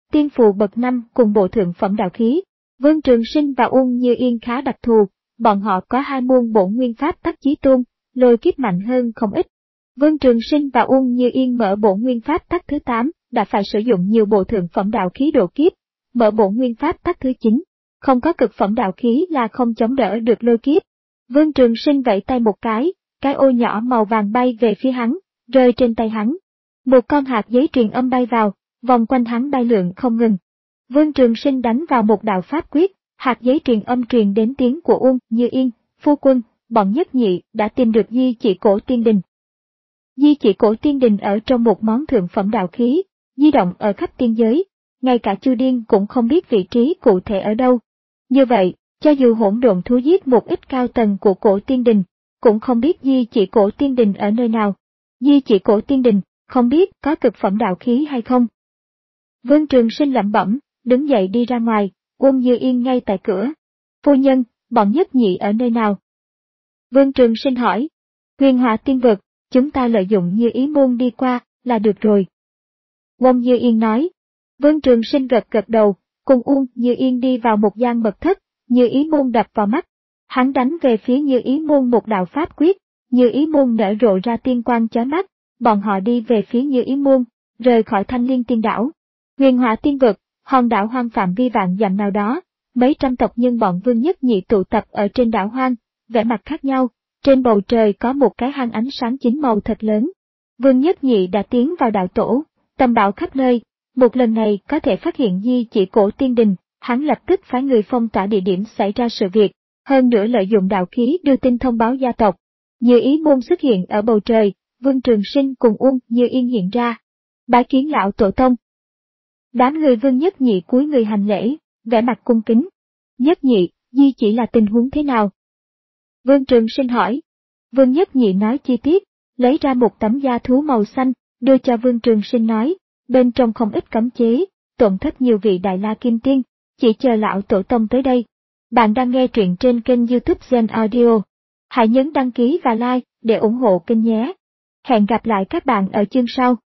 tiên phù bậc năm cùng bộ thượng phẩm đạo khí. Vương Trường Sinh và Uông Như Yên khá đặc thù, bọn họ có hai môn bổn nguyên pháp tắc chí tôn, lôi kiếp mạnh hơn không ít. Vương Trường Sinh và Uông Như Yên mở bổn nguyên pháp tắc thứ tám, đã phải sử dụng nhiều bộ thượng phẩm đạo khí độ kiếp, mở bổn nguyên pháp tắc thứ chín, không có cực phẩm đạo khí là không chống đỡ được lôi kiếp. Vương Trường Sinh vẫy tay một cái, cái ô nhỏ màu vàng bay về phía hắn, rơi trên tay hắn. Một con hạt giấy truyền âm bay vào, vòng quanh hắn bay lượn không ngừng. Vương Trường Sinh đánh vào một đạo pháp quyết, hạt giấy truyền âm truyền đến tiếng của Uông Như Yên, phu quân, bọn nhất nhị đã tìm được di chỉ cổ tiên đình. Di chỉ cổ tiên đình ở trong một món thượng phẩm đạo khí, di động ở khắp tiên giới, ngay cả Chu Điên cũng không biết vị trí cụ thể ở đâu. Như vậy, cho dù hỗn độn thú giết một ít cao tầng của cổ tiên đình, cũng không biết di chỉ cổ tiên đình ở nơi nào. Di chỉ cổ tiên đình, không biết có cực phẩm đạo khí hay không. Vương Trường Sinh lẩm bẩm, đứng dậy đi ra ngoài, Uông Như Yên ngay tại cửa. Phu nhân, bọn nhất nhị ở nơi nào? Vương Trường Sinh hỏi. Huyền Hỏa Tiên Vực, chúng ta lợi dụng Như Ý môn đi qua, là được rồi. Uông Như Yên nói. Vương Trường Sinh gật gật đầu, cùng Uông Như Yên đi vào một gian mật thất, Như Ý môn đập vào mắt. Hắn đánh về phía Như Ý môn một đạo pháp quyết, Như Ý môn nở rộ ra tiên quang chói mắt, bọn họ đi về phía Như Ý môn, rời khỏi Thanh Liên Tiên đảo. Huyền Hỏa Tiên Vực, hòn đảo hoang phạm vi vạn dặm nào đó, mấy trăm tộc nhân bọn Vương Nhất Nhị tụ tập ở trên đảo hoang, vẻ mặt khác nhau, trên bầu trời có một cái hang ánh sáng chín màu thật lớn. Vương Nhất Nhị đã tiến vào đạo tổ, tầm bảo khắp nơi, một lần này có thể phát hiện di chỉ cổ tiên đình, hắn lập tức phái người phong tỏa địa điểm xảy ra sự việc, hơn nữa lợi dụng đạo khí đưa tin thông báo gia tộc. Như Ý môn xuất hiện ở bầu trời, Vương Trường Sinh cùng Uông Như Yên hiện ra. Bái kiến lão tổ tông. Đám người Vương Nhất Nhị cúi người hành lễ, vẻ mặt cung kính. Nhất Nhị, di chỉ là tình huống thế nào? Vương Trường Sinh hỏi. Vương Nhất Nhị nói chi tiết, lấy ra một tấm da thú màu xanh, đưa cho Vương Trường Sinh nói, bên trong không ít cấm chế, tổn thất nhiều vị Đại La Kim Tiên, chỉ chờ lão tổ tông tới đây. Bạn đang nghe truyện trên kênh YouTube Gen Audio. Hãy nhấn đăng ký và like để ủng hộ kênh nhé. Hẹn gặp lại các bạn ở chương sau.